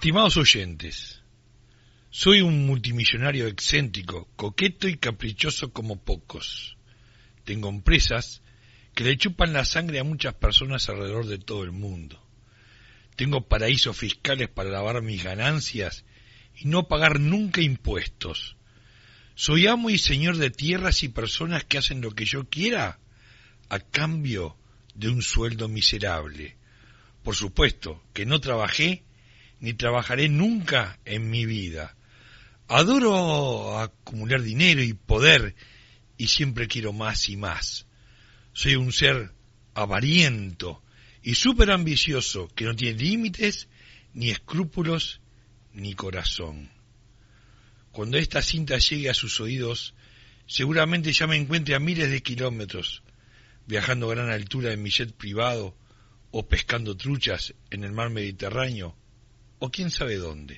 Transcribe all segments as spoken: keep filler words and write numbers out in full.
Estimados oyentes, soy un multimillonario excéntrico, coqueto y caprichoso como pocos. Tengo empresas que le chupan la sangre a muchas personas alrededor de todo el mundo. Tengo paraísos fiscales para lavar mis ganancias y no pagar nunca impuestos. Soy amo y señor de tierras y personas que hacen lo que yo quiera a cambio de un sueldo miserable. Por supuesto que no trabajé ni trabajaré nunca en mi vida. Adoro acumular dinero y poder y siempre quiero más y más. Soy un ser avariento y súper ambicioso que no tiene límites, ni escrúpulos, ni corazón. Cuando esta cinta llegue a sus oídos, seguramente ya me encuentre a miles de kilómetros, viajando a gran altura en mi jet privado o pescando truchas en el mar Mediterráneo, o quién sabe dónde.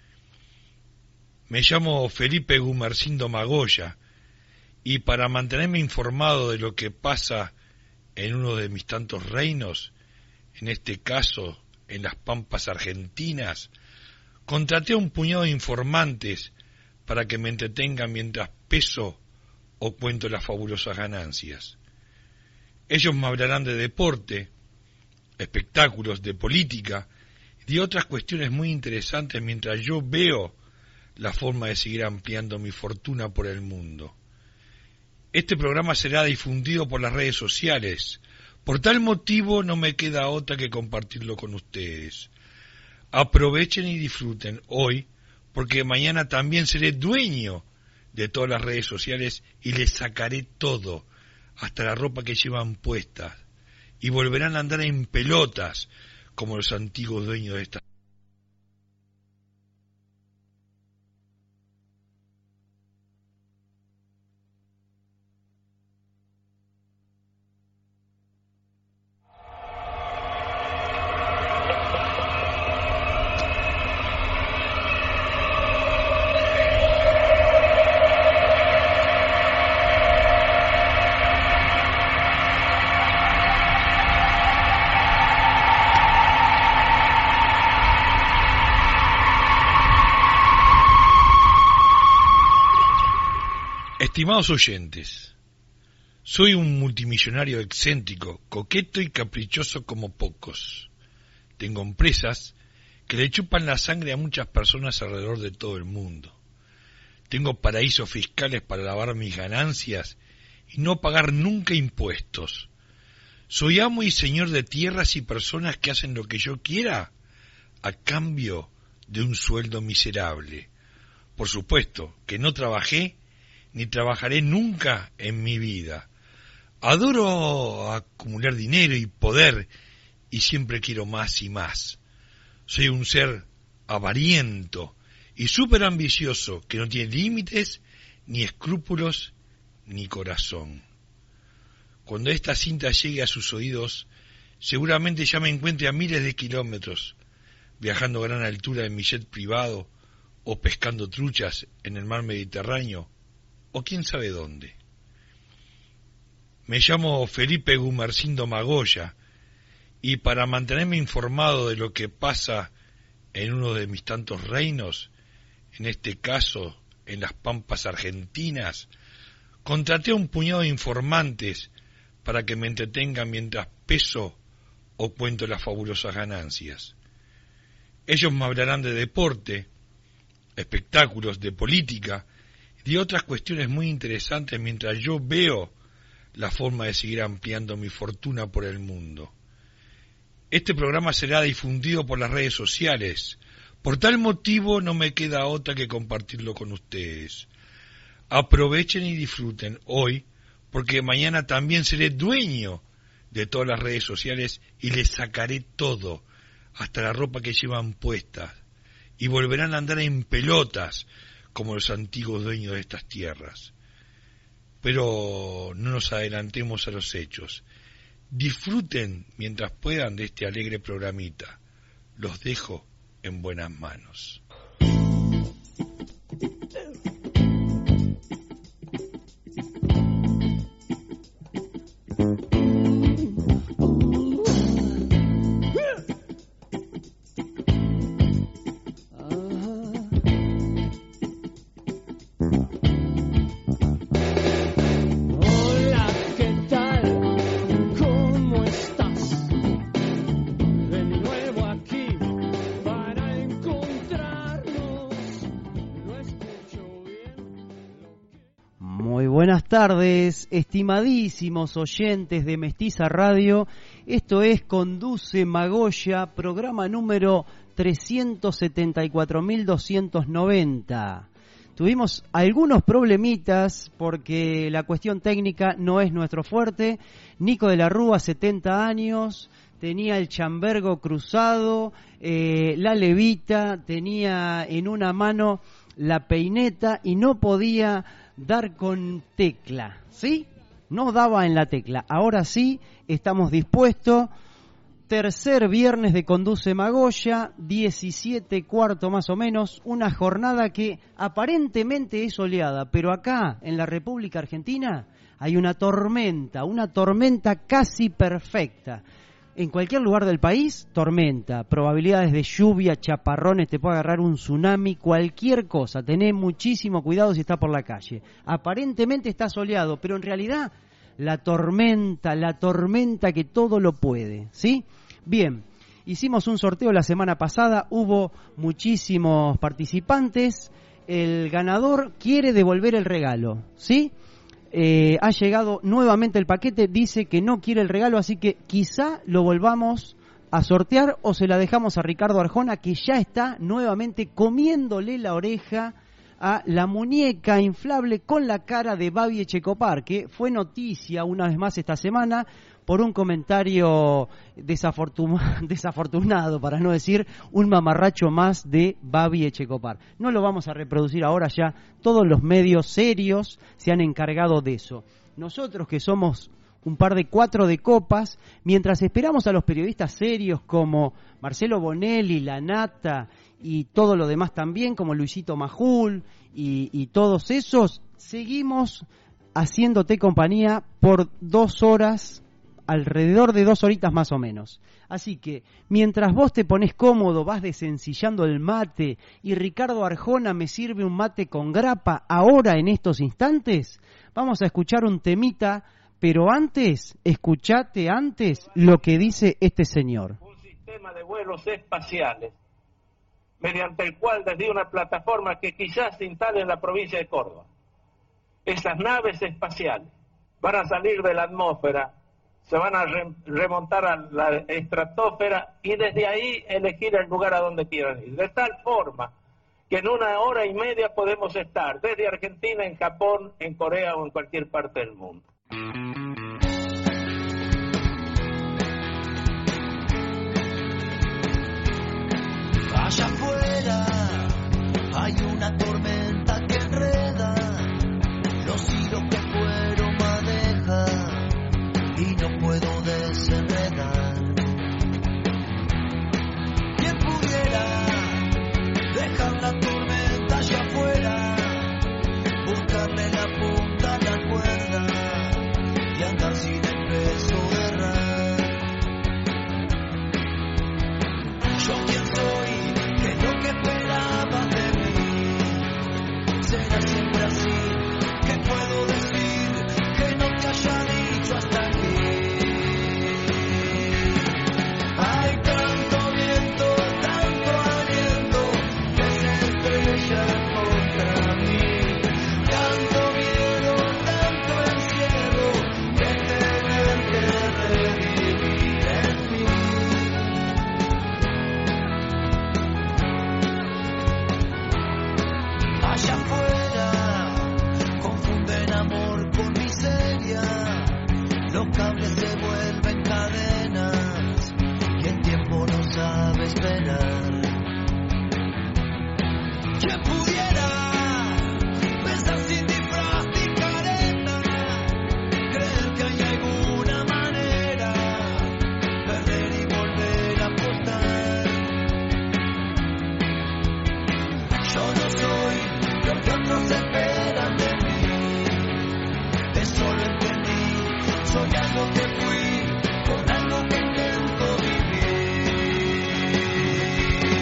Me llamo Felipe Gumersindo Magoya, y para mantenerme informado de lo que pasa en uno de mis tantos reinos, en este caso en las pampas argentinas, contraté a un puñado de informantes para que me entretengan mientras peso o cuento las fabulosas ganancias. Ellos me hablarán de deporte, espectáculos, de política y de otras cuestiones muy interesantes mientras yo veo la forma de seguir ampliando mi fortuna por el mundo. Este programa será difundido por las redes sociales. Por tal motivo no me queda otra que compartirlo con ustedes. Aprovechen y disfruten hoy, porque mañana también seré dueño de todas las redes sociales y les sacaré todo, hasta la ropa que llevan puesta, y volverán a andar en pelotas como los antiguos dueños de estas. Estimados oyentes, soy un multimillonario excéntrico, coqueto y caprichoso como pocos. Tengo empresas que le chupan la sangre a muchas personas alrededor de todo el mundo. Tengo paraísos fiscales para lavar mis ganancias y no pagar nunca impuestos. Soy amo y señor de tierras y personas que hacen lo que yo quiera a cambio de un sueldo miserable. Por supuesto que no trabajé ni trabajaré nunca en mi vida. Adoro acumular dinero y poder y siempre quiero más y más. Soy un ser avariento y súper ambicioso que no tiene límites, ni escrúpulos, ni corazón. Cuando esta cinta llegue a sus oídos, seguramente ya me encuentre a miles de kilómetros, viajando a gran altura en mi jet privado o pescando truchas en el mar Mediterráneo, o quién sabe dónde. Me llamo Felipe Gumersindo Magoya, y para mantenerme informado de lo que pasa en uno de mis tantos reinos, en este caso en las pampas argentinas, contraté a un puñado de informantes para que me entretengan mientras peso o cuento las fabulosas ganancias. Ellos me hablarán de deporte, espectáculos, de política y otras cuestiones muy interesantes mientras yo veo la forma de seguir ampliando mi fortuna por el mundo. Este programa será difundido por las redes sociales. Por tal motivo no me queda otra que compartirlo con ustedes. Aprovechen y disfruten hoy, porque mañana también seré dueño de todas las redes sociales y les sacaré todo, hasta la ropa que llevan puesta, y volverán a andar en pelotas como los antiguos dueños de estas tierras. Pero no nos adelantemos a los hechos. Disfruten mientras puedan de este alegre programita. Los dejo en buenas manos. buenas tardes, estimadísimos oyentes de Mestiza Radio. Esto es Conduce Magoya, programa número trescientos setenta y cuatro mil doscientos noventa. Tuvimos algunos problemitas porque la cuestión técnica no es nuestro fuerte. Nico de la Rúa, setenta años, tenía el chambergo cruzado, eh, la levita, tenía en una mano la peineta y no podía dar con tecla, ¿sí? No daba en la tecla. Ahora sí, estamos dispuestos. Tercer viernes de Conduce Magoya, diecisiete cuarto más o menos, una jornada que aparentemente es soleada, pero acá, en la República Argentina, hay una tormenta, una tormenta casi perfecta. En cualquier lugar del país, tormenta, probabilidades de lluvia, chaparrones, te puede agarrar un tsunami, cualquier cosa. Tené muchísimo cuidado si está por la calle. Aparentemente está soleado, pero en realidad la tormenta, la tormenta que todo lo puede, ¿sí? Bien, hicimos un sorteo la semana pasada, hubo muchísimos participantes. El ganador quiere devolver el regalo, ¿sí? Eh, ha llegado nuevamente el paquete, dice que no quiere el regalo, así que quizá lo volvamos a sortear o se la dejamos a Ricardo Arjona, que ya está nuevamente comiéndole la oreja a la muñeca inflable con la cara de Babi Echecopar, que fue noticia una vez más esta semana por un comentario desafortuna, desafortunado, para no decir un mamarracho más de Babi Echecopar. No lo vamos a reproducir ahora, ya todos los medios serios se han encargado de eso. Nosotros, que somos un par de cuatro de copas, mientras esperamos a los periodistas serios como Marcelo Bonelli, La Nata y todo lo demás también, como Luisito Majul y, y todos esos, seguimos haciéndote compañía por dos horas, alrededor de dos horitas más o menos. Así que, mientras vos te pones cómodo, vas desencillando el mate y Ricardo Arjona me sirve un mate con grapa ahora en estos instantes, vamos a escuchar un temita, pero antes, escuchate antes lo que dice este señor. Un sistema de vuelos espaciales, mediante el cual desde una plataforma que quizás se instale en la provincia de Córdoba, esas naves espaciales van a salir de la atmósfera, se van a re- remontar a la estratosfera y desde ahí elegir el lugar a donde quieran ir. De tal forma que en una hora y media podemos estar desde Argentina, en Japón, en Corea o en cualquier parte del mundo. Allá afuera hay una tormenta que enreda los hilos que fueron madeja y no puedo desenredar. ¿Quién pudiera dejar la tormenta allá afuera, buscarle la punta a la cuerda y andar sin el peso de ras? Yo quién soy, que es lo que esperabas de mí, será siempre así, ¿qué puedo decir que no te haya dicho hasta aquí? Hay tanto viento, tanto aliento que se estrella contra mí, tanto miedo, tanto encierro que tener que revivir en mí. Allá afuera confunden amor con miseria, los cables se vuelven cadenas y el tiempo no sabe esperar. ¿Quién pudiera pensar sin disfraz ni careta, creer que hay alguna manera, perder y volver a apostar? Yo no soy lo que otros esperan de mí, eso lo entendí, soy algo que fui, con algo que intento vivir.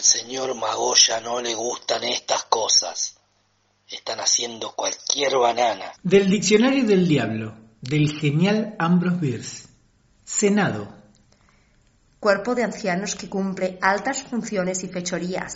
señor Magoya no le gustan estas cosas. Están haciendo cualquier banana. Del Diccionario del Diablo, del genial Ambrose Bierce. Senado. Cuerpo de ancianos que cumple altas funciones y fechorías.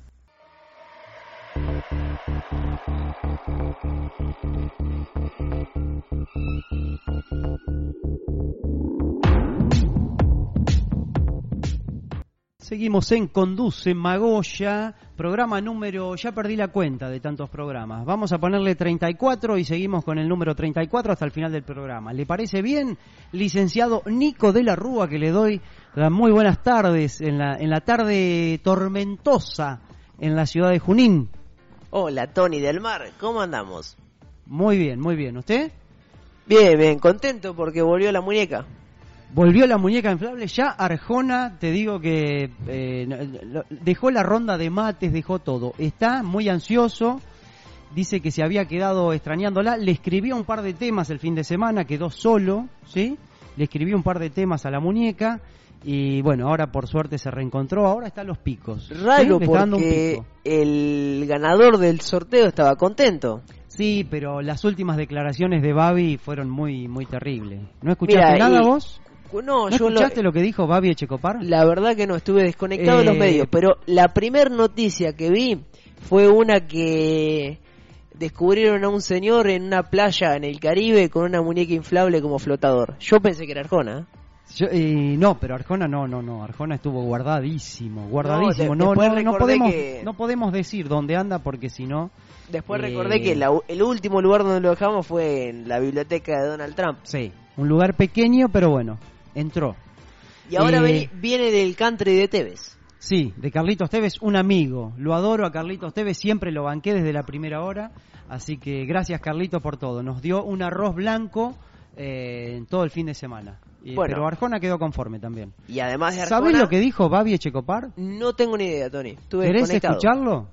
Seguimos en Conduce Magoya, programa número, ya perdí la cuenta de tantos programas. Vamos a ponerle treinta y cuatro y seguimos con el número treinta y cuatro hasta el final del programa. ¿Le parece bien, licenciado Nico de la Rúa, que le doy las muy buenas tardes en la, en la tarde tormentosa en la ciudad de Junín? Hola, Tony del Mar, ¿cómo andamos? Muy bien, muy bien. ¿Usted? Bien, bien, contento porque volvió la muñeca. Volvió la muñeca inflable, ya Arjona, te digo que eh, dejó la ronda de mates, dejó todo. Está muy ansioso, dice que se había quedado extrañándola. Le escribió un par de temas el fin de semana, quedó solo, ¿sí? Le escribió un par de temas a la muñeca y bueno, ahora por suerte se reencontró, ahora está a los picos. Raro, ¿sí? Le está dando un porque pico. El ganador del sorteo estaba contento. Sí, pero las últimas declaraciones de Babi fueron muy muy terribles. ¿No escuchaste Mira, nada y... vos? No, ¿No yo escuchaste lo... lo que dijo Babi Echecopar? La verdad que no, estuve desconectado eh... de los medios, pero la primer noticia que vi fue una que descubrieron a un señor en una playa en el Caribe con una muñeca inflable como flotador. Yo pensé que era Arjona. Yo, eh, no, pero Arjona no, no, no. Arjona estuvo guardadísimo, guardadísimo. No, de, no, no, no podemos, que... no podemos decir dónde anda porque si no. Después eh... recordé que la, el último lugar donde lo dejamos fue en la biblioteca de Donald Trump. Sí, un lugar pequeño, pero bueno, entró. Y ahora eh... viene del country de Tevez. Sí, de Carlitos Tevez, un amigo. Lo adoro a Carlitos Tevez, siempre lo banqué desde la primera hora. Así que gracias, Carlitos, por todo. Nos dio un arroz blanco eh, en todo el fin de semana. Bueno, pero Arjona quedó conforme también. Y además de Arjona, ¿sabés lo que dijo Babi Echecopar? No tengo ni idea, Tony. Estuve ¿Querés desconectado. escucharlo?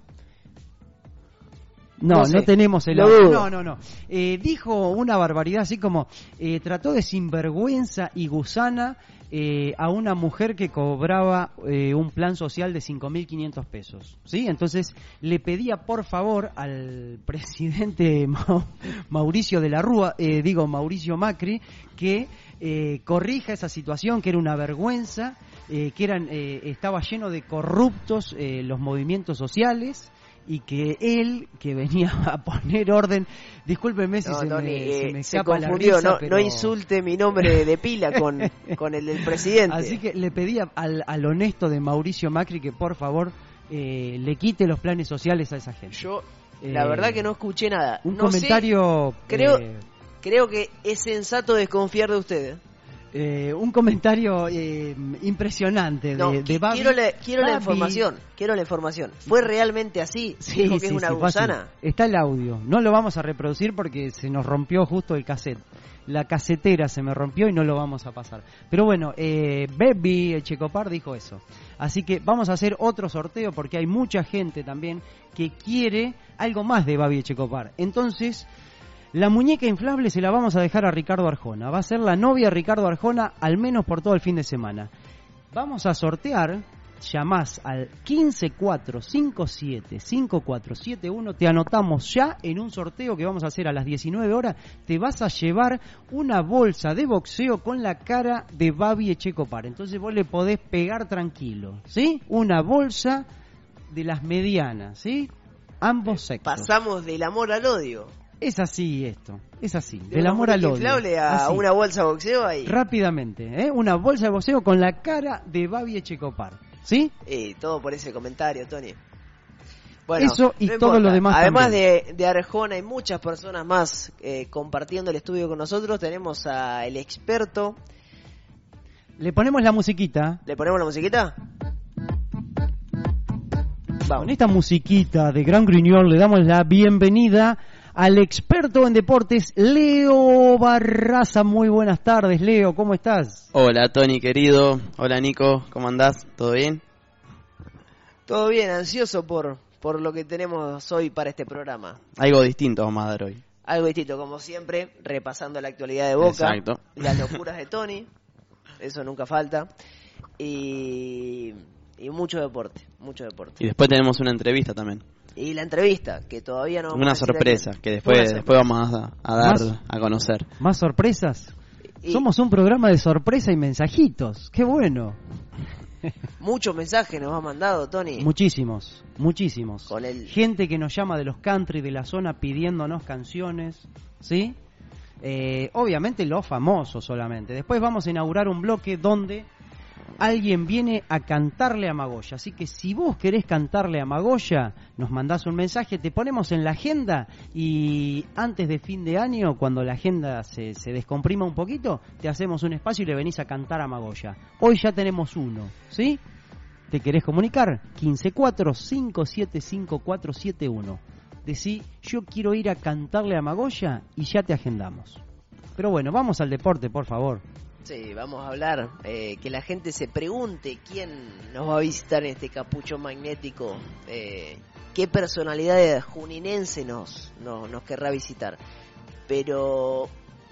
No, no, no, no tenemos el audio. No, no, no. Eh, dijo una barbaridad así como eh, trató de sinvergüenza y gusana eh, a una mujer que cobraba eh, un plan social de cinco mil quinientos pesos, ¿sí? Entonces le pedía por favor al presidente Ma- Mauricio de la Rúa, eh, digo Mauricio Macri, que eh, corrija esa situación, que era una vergüenza, eh, que eran eh, estaba lleno de corruptos eh, los movimientos sociales. Y que él, que venía a poner orden, discúlpeme si no, se, Tony, me, eh, se me se escapa confundió, la risa, no, pero... no insulte mi nombre de pila con, con el del presidente. Así que le pedía al, al honesto de Mauricio Macri que por favor eh, le quite los planes sociales a esa gente. Yo, la eh, verdad que no escuché nada. Un no comentario... Sé, creo, eh, creo que es sensato desconfiar de ustedes. Eh, un comentario eh, impresionante de, no, de Babi. Quiero, la, quiero Babi. la información, quiero la información. ¿Fue realmente así? Sí, ¿Dijo que sí, es una sí, gusana? Está el audio. No lo vamos a reproducir porque se nos rompió justo el cassette. La casetera se me rompió y no lo vamos a pasar. Pero bueno, eh, Babi Echecopar dijo eso. Así que vamos a hacer otro sorteo porque hay mucha gente también que quiere algo más de Babi Echecopar. Entonces... la muñeca inflable se la vamos a dejar a Ricardo Arjona. Va a ser la novia de Ricardo Arjona al menos por todo el fin de semana. Vamos a sortear, llamás al quince cuatro cinco siete cinco cuatro siete uno, te anotamos ya en un sorteo que vamos a hacer a las diecinueve horas. Te vas a llevar una bolsa de boxeo con la cara de Babi Echecopar. Entonces vos le podés pegar tranquilo, ¿sí? Una bolsa de las medianas, ¿sí? Ambos sexos. Pasamos del amor al odio. Es así esto, es así, de del amor al odio. Inflable a así. Una bolsa de boxeo ahí. Rápidamente, ¿eh? Una bolsa de boxeo con la cara de Babi Echecopar, ¿sí? Y todo por ese comentario, Tony. Bueno, eso y no todo importa. lo demás Además también. de, de Arjona y muchas personas más eh, compartiendo el estudio con nosotros, tenemos a el experto. Le ponemos la musiquita. ¿Le ponemos la musiquita? Vamos. Con esta musiquita de Gran Gruñón le damos la bienvenida al experto en deportes, Leo Barraza. Muy buenas tardes, Leo, ¿cómo estás? Hola, Tony, querido. Hola, Nico, ¿cómo andás? ¿Todo bien? Todo bien, ansioso por, por lo que tenemos hoy para este programa. Algo distinto vamos a dar hoy. Algo distinto, como siempre, repasando la actualidad de Boca. Exacto. Las locuras de Tony, eso nunca falta. Y... y mucho deporte, mucho deporte. Y después tenemos una entrevista también. Y la entrevista, que todavía no... Una sorpresa, que después, después vamos a, a dar ¿Más? a conocer. ¿Más sorpresas? Y... Somos un programa de sorpresa y mensajitos. ¡Qué bueno! Muchos mensajes nos ha mandado, Tony. Muchísimos, muchísimos. Con el... Gente que nos llama de los country de la zona pidiéndonos canciones, ¿sí? Eh, obviamente los famosos solamente. Después vamos a inaugurar un bloque donde alguien viene a cantarle a Magoya. Así que si vos querés cantarle a Magoya, nos mandás un mensaje, te ponemos en la agenda y antes de fin de año, cuando la agenda se, se descomprima un poquito, te hacemos un espacio y le venís a cantar a Magoya. Hoy ya tenemos uno, ¿sí? ¿Te querés comunicar? quince cuatro cinco siete cinco cuatro siete uno. Decí, yo quiero ir a cantarle a Magoya y ya te agendamos. Pero bueno, vamos al deporte, por favor. Sí, vamos a hablar, eh, que la gente se pregunte quién nos va a visitar en este capucho magnético, eh, qué personalidad juninense nos, nos, nos querrá visitar. Pero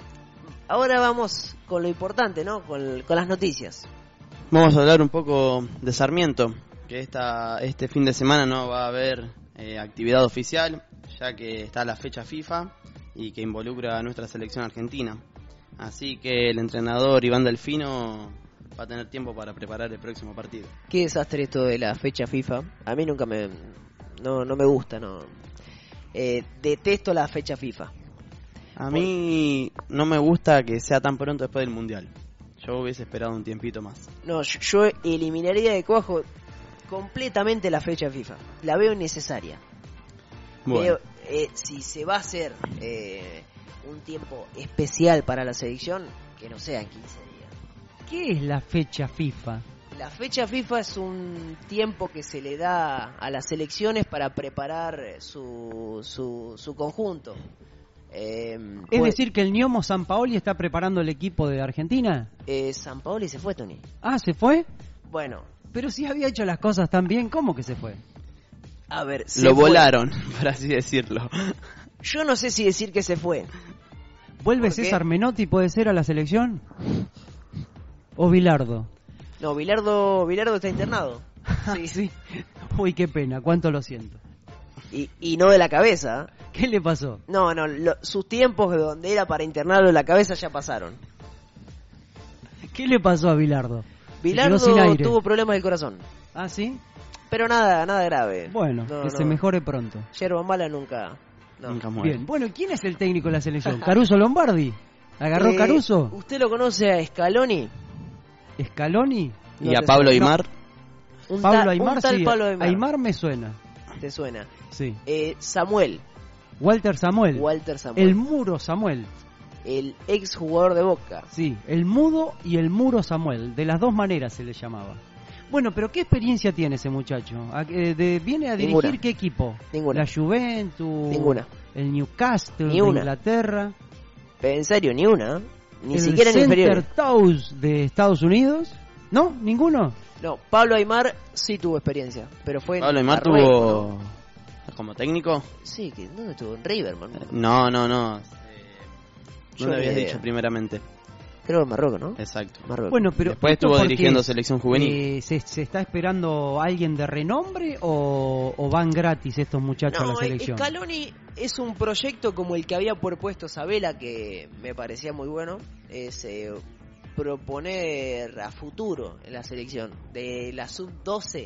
ahora vamos con lo importante, ¿no? Con, con las noticias. Vamos a hablar un poco de Sarmiento, que esta, este fin de semana no va a haber eh, actividad oficial, ya que está la fecha FIFA y que involucra a nuestra selección argentina. Así que el entrenador Iván Delfino va a tener tiempo para preparar el próximo partido. Qué desastre esto de la fecha FIFA. A mí nunca me... No, no me gusta, no. Eh, detesto la fecha FIFA. A Por... mí no me gusta que sea tan pronto después del Mundial. Yo hubiese esperado un tiempito más. No, yo eliminaría de cuajo completamente la fecha FIFA. La veo innecesaria. Bueno. Veo, eh, si se va a hacer... Eh, un tiempo especial para la selección, que no sea en quince días. ¿Qué es la fecha FIFA? La fecha FIFA es un tiempo que se le da a las selecciones para preparar su, su, su conjunto. Eh, es pues, decir, que el Ñomo Sampaoli está preparando el equipo de Argentina. Eh, Sampaoli se fue, Tony. Ah, ¿se fue? Bueno. Pero si había hecho las cosas tan bien, ¿cómo que se fue? A ver, se Lo fue. volaron, por así decirlo. Yo no sé si decir que se fue. ¿Vuelve César Menotti, puede ser, a la selección? ¿O Bilardo? No, Bilardo, Bilardo está internado. Sí. sí. Uy, qué pena, cuánto lo siento. Y, y no de la cabeza. ¿Qué le pasó? No, no, lo, sus tiempos de donde era para internarlo de la cabeza ya pasaron. ¿Qué le pasó a Bilardo? Bilardo tuvo problemas del corazón. ¿Ah, sí? Pero nada, nada grave. Bueno, no, que no. se mejore pronto. Yerba mala nunca... No. Nunca muere. Bien, bueno, ¿quién es el técnico de la selección? ¿Caruso Lombardi? ¿Agarró eh, Caruso? ¿Usted lo conoce a Scaloni? ¿Scaloni? ¿Y no a Pablo Aimar? No. Un Pablo ta, Aimar, un tal sí. Pablo Aimar. Aimar me suena. ¿Te suena? Sí. Eh, Samuel. Walter Samuel. Walter Samuel. El Muro Samuel. El ex jugador de Boca. Sí, el Mudo y el Muro Samuel. De las dos maneras se le llamaba. Bueno, pero ¿qué experiencia tiene ese muchacho? De, de, ¿Viene a dirigir Ninguna. qué equipo? Ninguna. ¿La Juventus? Ninguna. ¿El Newcastle ni de una. Inglaterra? En serio, ni una. Ni ¿El siquiera en Center Tows de Estados Unidos? ¿No? ¿Ninguno? No, Pablo Aimar sí tuvo experiencia, pero fue Pablo en Aimar Marruecos, tuvo... ¿no? ¿Como técnico? Sí, que ¿dónde estuvo? En River, man. No, no, no. Eh, Yo ¿Dónde habías idea. dicho primeramente? Creo en Marruecos, ¿no? Exacto. Marruecos. Bueno, pero después estuvo dirigiendo selección juvenil. Eh, ¿se, ¿Se está esperando alguien de renombre o, o van gratis estos muchachos no, a la selección? Scaloni es un proyecto como el que había propuesto Sabela, que me parecía muy bueno. Es eh, proponer a futuro en la selección de la sub doce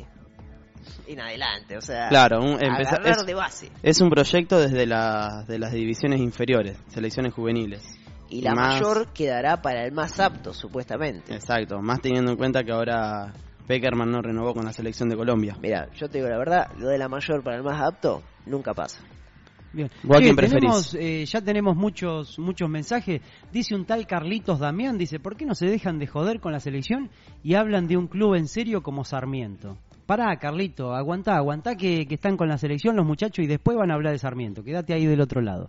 en adelante, o sea, claro, un, empezar, agarrar es, de base. Es un proyecto desde la, de las divisiones inferiores, selecciones juveniles. Y la más, mayor quedará para el más apto, supuestamente. Exacto, más teniendo en cuenta que ahora Peckerman no renovó con la selección de Colombia. Mira, yo te digo la verdad, lo de la mayor para el más apto nunca pasa. Bien. ¿Vos a quién tenemos, preferís? Eh, ya tenemos muchos muchos mensajes. Dice un tal Carlitos Damián, dice, ¿por qué no se dejan de joder con la selección y hablan de un club en serio como Sarmiento? Pará, Carlito, aguantá, aguantá que, que están con la selección los muchachos y después van a hablar de Sarmiento. Quédate ahí del otro lado.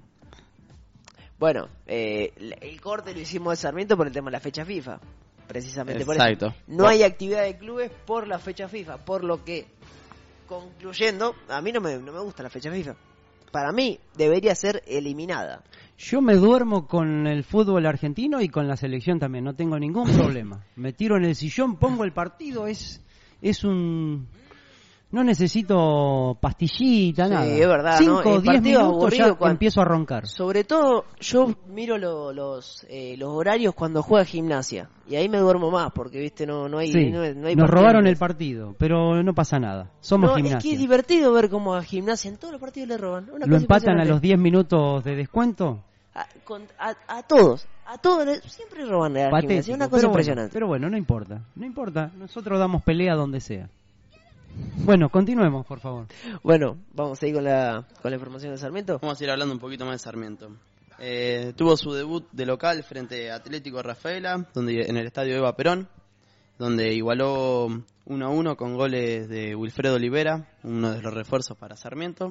Bueno, eh, el corte lo hicimos de Sarmiento por el tema de la fecha FIFA, precisamente. Exacto. Por eso. No hay actividad de clubes por la fecha FIFA, por lo que, concluyendo, a mí no me, no me gusta la fecha FIFA. Para mí debería ser eliminada. Yo me duermo con el fútbol argentino y con la selección también, no tengo ningún problema. Me tiro en el sillón, pongo el partido, es es un... No necesito pastillita, sí, nada. Es verdad, Cinco o ¿no? diez minutos ya cuando, empiezo a roncar. Sobre todo, yo miro lo, los eh, los horarios cuando juega Gimnasia. Y ahí me duermo más, porque, viste, no, no hay... Sí, no, no hay nos partido. robaron el partido, pero no pasa nada. Somos no, Gimnasia. Es que es divertido ver cómo a Gimnasia en todos los partidos le roban. Una Lo cosa empatan a los diez minutos de descuento. A, con, a, a todos, a todos, siempre roban a Patético, Gimnasia. Una cosa pero impresionante. Bueno, pero bueno, no importa, no importa. Nosotros damos pelea donde sea. Bueno, continuemos, por favor. Bueno, vamos a ir con la, con la información de Sarmiento. Vamos a ir hablando un poquito más de Sarmiento. Eh, tuvo su debut de local frente a Atlético Rafaela, donde en el estadio Eva Perón, donde igualó uno a uno con goles de Wilfredo Olivera, uno de los refuerzos para Sarmiento,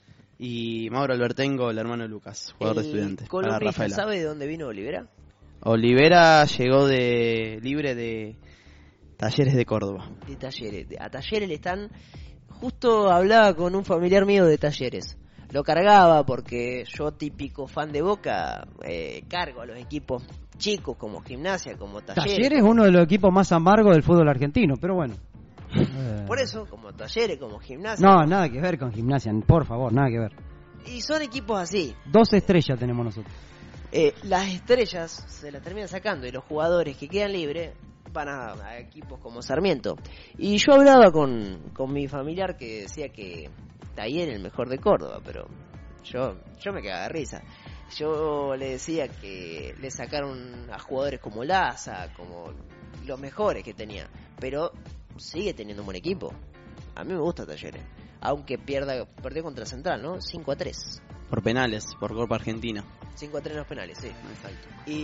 y Mauro Albertengo, el hermano de Lucas, jugador el de Estudiantes. Colo para Rija, Rafaela. ¿sabe de dónde vino Olivera? Olivera llegó de libre de Talleres de Córdoba. De Talleres. A Talleres le están... Justo hablaba con un familiar mío de Talleres. Lo cargaba porque yo, típico fan de Boca, eh, cargo a los equipos chicos como Gimnasia, como Talleres. Talleres es uno de los equipos más amargos del fútbol argentino, pero bueno. Eh... Por eso, como Talleres, como Gimnasia. No, nada que ver con Gimnasia, por favor, nada que ver. Y son equipos así. Dos estrellas tenemos nosotros. Eh, las estrellas se las terminan sacando y los jugadores que quedan libres van a, a equipos como Sarmiento. Y yo hablaba con, con mi familiar que decía que Talleres es el mejor de Córdoba, pero yo yo me cagaba de risa. Yo le decía que le sacaron a jugadores como Laza, como los mejores que tenía, pero sigue teniendo un buen equipo. A mí me gusta Talleres, aunque pierda perdió contra Central, ¿no? cinco a tres. Por penales, por Copa Argentina. cinco a tres en los penales, sí. Exacto.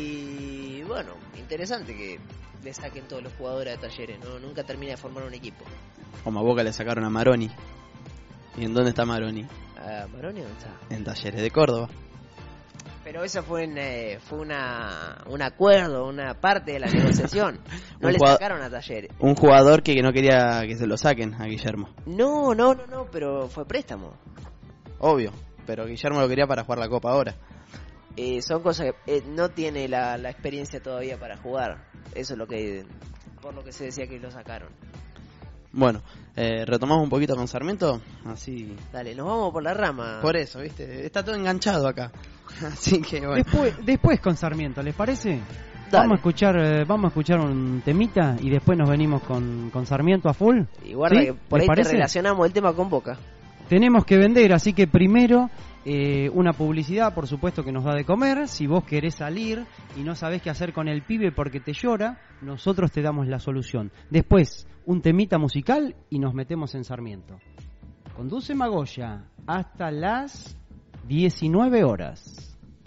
Y bueno, interesante que le saquen todos los jugadores de Talleres, ¿no? Nunca termina de formar un equipo. Como a Boca le sacaron a Maroni. ¿Y en dónde está Maroni? ¿A Maroni dónde está? En Talleres de Córdoba. Pero eso fue en, eh, fue una un acuerdo, una parte de la negociación. No Un le jugador- sacaron a Talleres. Un jugador que no quería que se lo saquen a Guillermo. No, no, no, no, pero fue préstamo. Obvio. Pero Guillermo lo quería para jugar la Copa ahora. Eh, son cosas que eh, no tiene la, la experiencia todavía para jugar. Eso es lo que, por lo que se decía que lo sacaron. Bueno, eh, retomamos un poquito con Sarmiento. Así. Dale, nos vamos por la rama. Por eso, ¿viste? Está todo enganchado acá. Así que bueno. Después, después con Sarmiento, ¿les parece? Dale. Vamos a escuchar, eh, vamos a escuchar un temita y después nos venimos con, con Sarmiento a full. Y guarda ¿Sí? que por ¿Les ahí parece? te relacionamos el tema con Boca. Tenemos que vender, así que primero eh, una publicidad, por supuesto, que nos da de comer. Si vos querés salir y no sabés qué hacer con el pibe porque te llora, nosotros te damos la solución. Después, un temita musical y nos metemos en Sarmiento. Conduce Magoya hasta las diecinueve horas.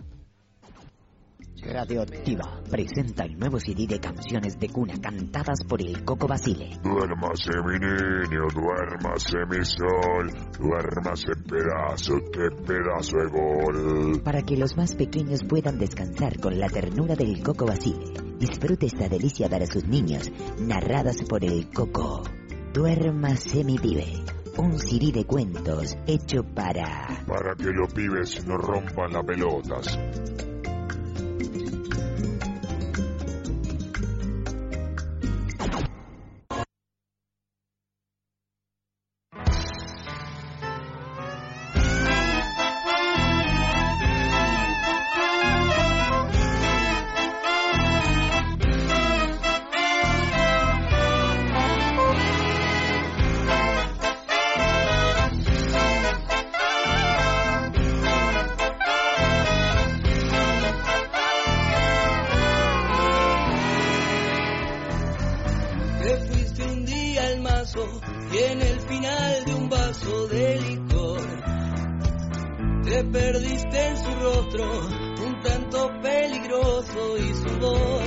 Radioactiva presenta el nuevo C D de canciones de cuna cantadas por el Coco Basile. Duérmase mi niño, duérmase mi sol, duérmase pedazo, que pedazo de gol. Para que los más pequeños puedan descansar con la ternura del Coco Basile, disfrute esta delicia para sus niños, narradas por el Coco. Duérmase mi pibe, un C D de cuentos hecho para... Para que los pibes no rompan las pelotas. Te fuiste un día al mazo y en el final de un vaso de licor te perdiste en su rostro, un tanto peligroso y sudor.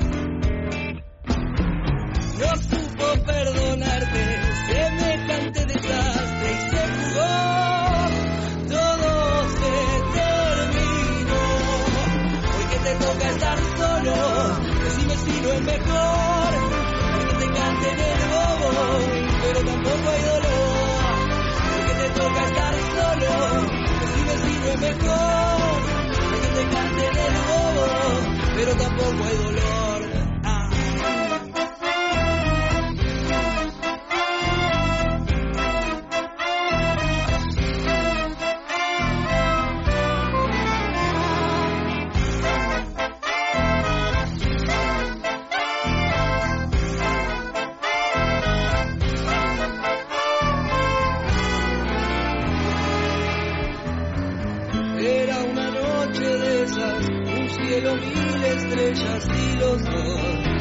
No supo perdonarte semejante desastre y se jugó, todo se terminó. Hoy que te toca estar solo, decime si no es mejor. En el bobo, pero tampoco hay dolor, porque te toca estar solo, decime si no es mejor, porque te cante en el bobo, pero tampoco hay dolor. Ah. delicioso.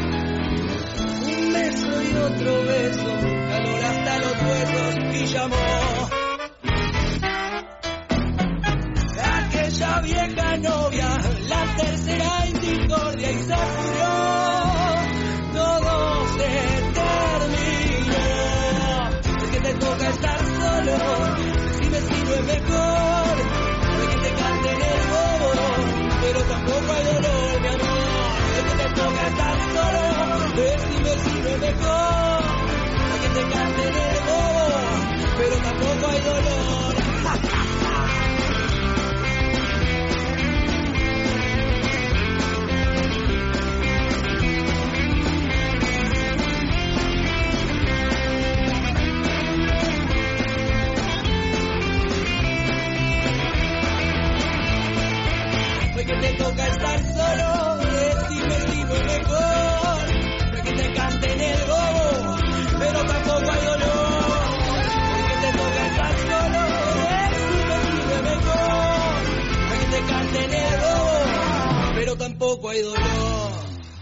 Un beso y otro beso, calor hasta los huesos y llamó. Aquella vieja novia, la tercera en discordia y se murió. Todo se terminó. Es que te toca estar solo, decime si no es mejor. No hay que te cante en el bobo, pero tampoco hay dolor, mi amor. Es que te toca estar solo, decime si no es mejor. No hay que te cante en el bobo, pero tampoco hay dolor. Que te toca estar solo, decime si no es mejor. No es que te cante en el bobo, pero tampoco hay dolor. Porque te toca estar solo, decime si no es mejor. No es que te cante en el bobo, pero tampoco hay dolor.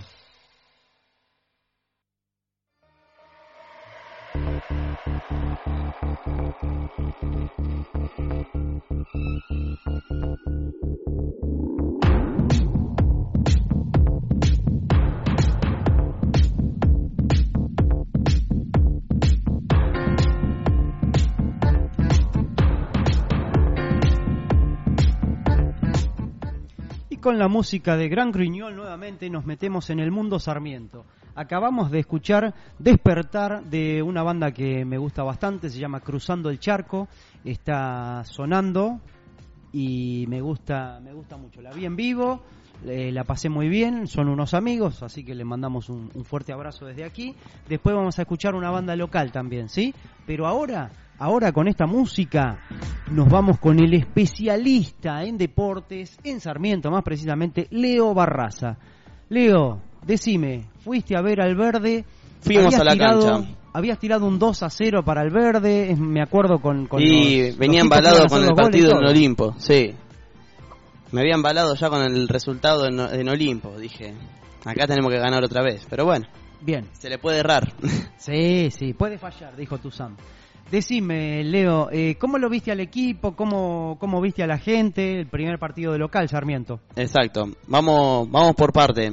Con la música de Gran Gruñol nuevamente nos metemos en el mundo Sarmiento. Acabamos de escuchar Despertar de una banda que me gusta bastante, se llama Cruzando el Charco, está sonando y me gusta, me gusta mucho. La vi en vivo, eh, la pasé muy bien, son unos amigos, así que les mandamos un, un fuerte abrazo desde aquí. Después vamos a escuchar una banda local también, ¿sí? Pero ahora... Ahora con esta música nos vamos con el especialista en deportes, en Sarmiento más precisamente, Leo Barraza. Leo, decime, fuiste a ver al Verde. Fuimos a la tirado, cancha. Habías tirado un dos a cero para el Verde, me acuerdo con... con y los, venía los embalado con el los partido en goles, Olimpo, sí. Me había embalado ya con el resultado en, en Olimpo, dije, acá tenemos que ganar otra vez, pero bueno. Bien. Se le puede errar. Sí, sí, puede fallar, dijo Tuzán. Decime, Leo, eh, ¿cómo lo viste al equipo? ¿Cómo, ¿Cómo viste a la gente? El primer partido de local, Sarmiento. Exacto. Vamos vamos por parte.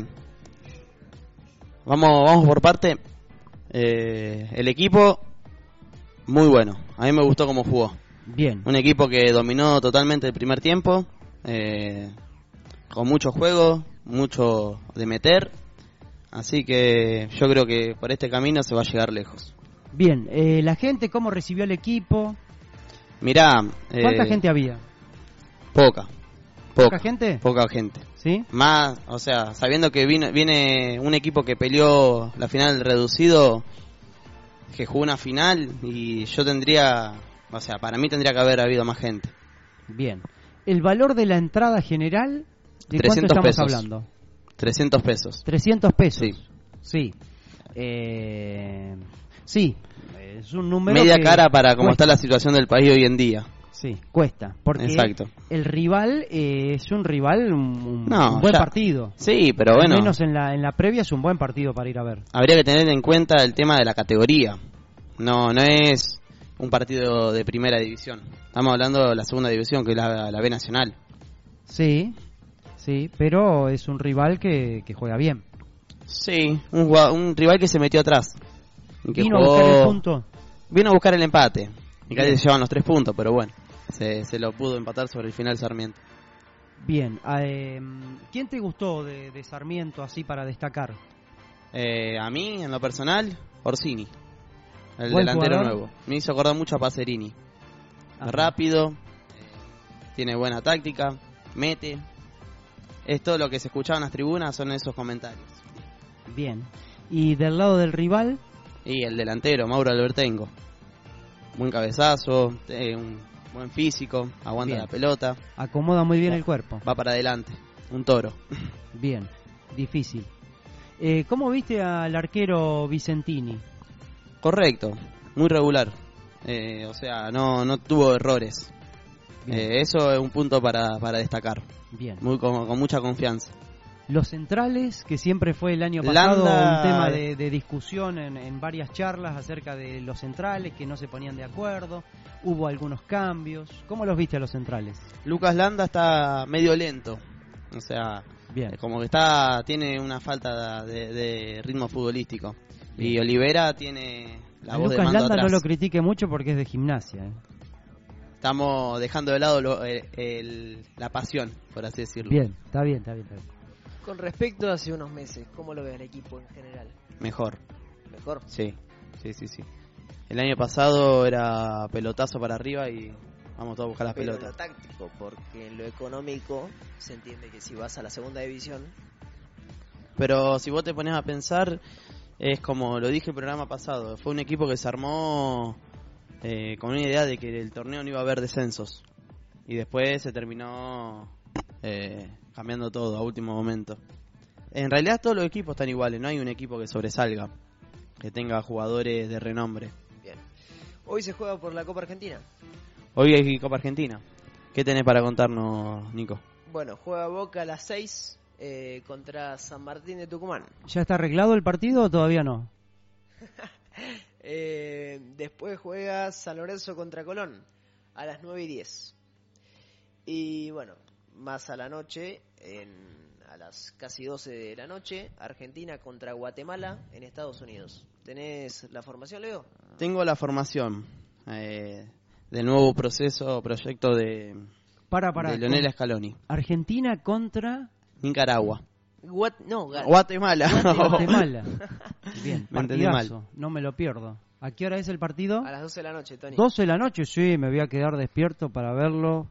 Vamos vamos por parte. Eh, el equipo, muy bueno. A mí me gustó cómo jugó. Bien. Un equipo que dominó totalmente el primer tiempo. Eh, con mucho juego, mucho de meter. Así que yo creo que por este camino se va a llegar lejos. Bien, eh, la gente, ¿cómo recibió al equipo? Mirá... ¿Cuánta eh, gente había? Poca, poca. ¿Poca gente? Poca gente. ¿Sí? Más, o sea, sabiendo que vino, viene un equipo que peleó la final reducido, que jugó una final, y yo tendría... O sea, para mí tendría que haber habido más gente. Bien. ¿El valor de la entrada general? ¿De cuánto estamos pesos. hablando? trescientos pesos. trescientos pesos. Sí. Sí. Eh... Sí, es un número media que cara para cómo cuesta. está la situación del país hoy en día. Sí, cuesta, porque Exacto. el rival eh, es un rival, un, un no, buen ya. partido. Sí, pero bueno. Al menos en la, en la previa es un buen partido para ir a ver. Habría que tener en cuenta el tema de la categoría. No, no es un partido de primera división. Estamos hablando de la segunda división, que es la, la B Nacional. Sí, sí, pero es un rival que, que juega bien. Sí, un, un rival que se metió atrás. Que ¿Vino jugó, a buscar el punto? Vino a buscar el empate. Y casi se llevan los tres puntos, pero bueno, se, se lo pudo empatar sobre el final Sarmiento. Bien, eh, ¿quién te gustó de, de Sarmiento así para destacar? Eh, a mí, en lo personal, Orsini, el Buen delantero jugador. nuevo. Me hizo acordar mucho a Pacerini. Ajá. Rápido, eh, tiene buena táctica, mete. Es todo lo que se escuchaba en las tribunas, son esos comentarios. Bien. ¿Y del lado del rival? Y el delantero, Mauro Albertengo. Buen cabezazo, eh, un buen físico, aguanta Bien. la pelota. Acomoda muy bien va, el cuerpo. Va para adelante, un toro. Bien, difícil. Eh, ¿Cómo viste al arquero Vicentini? Correcto, muy regular. Eh, o sea, no, no tuvo errores. Eh, eso es un punto para, para destacar. Bien. Muy con, con mucha confianza. Los centrales, que siempre fue el año pasado Landa... un tema de, de discusión en, en varias charlas acerca de los centrales, que no se ponían de acuerdo, hubo algunos cambios. ¿Cómo los viste a los centrales? Lucas Landa está medio lento, o sea, Bien. como que está tiene una falta de, de ritmo futbolístico. Bien. Y Olivera tiene la a voz Lucas de mando Landa atrás. no lo critique mucho porque es de Gimnasia. ¿eh? Estamos dejando de lado lo, el, el, la pasión, por así decirlo. Bien, está bien, está bien, está bien. Con respecto a hace unos meses, ¿cómo lo ve el equipo en general? Mejor. ¿Mejor? Sí, sí, sí, sí. El año pasado era pelotazo para arriba y vamos todos a buscar las Pero pelotas. lo táctico, porque en lo económico se entiende que si vas a la segunda división... Pero si vos te pones a pensar, es como lo dije el programa pasado, fue un equipo que se armó eh, con una idea de que el torneo no iba a haber descensos. Y después se terminó eh, cambiando todo a último momento. En realidad todos los equipos están iguales, no hay un equipo que sobresalga, que tenga jugadores de renombre. Bien. Hoy se juega por la Copa Argentina. Hoy hay Copa Argentina. ¿Qué tenés para contarnos, Nico? Bueno, juega Boca a las seis eh, contra San Martín de Tucumán. ¿Ya está arreglado el partido o todavía no? eh, después juega San Lorenzo contra Colón a las nueve y diez. Y bueno, más a la noche, en, a las casi doce de la noche, Argentina contra Guatemala en Estados Unidos. ¿Tenés la formación, Leo? Tengo la formación eh, del nuevo proceso, proyecto de, para, para, de Leonel Scaloni. Argentina contra... Nicaragua. Guat no, Guatemala. Guatemala. Bien, me entendí mal. No me lo pierdo. ¿A qué hora es el partido? A las doce de la noche, Tony. doce de la noche, sí, me voy a quedar despierto para verlo.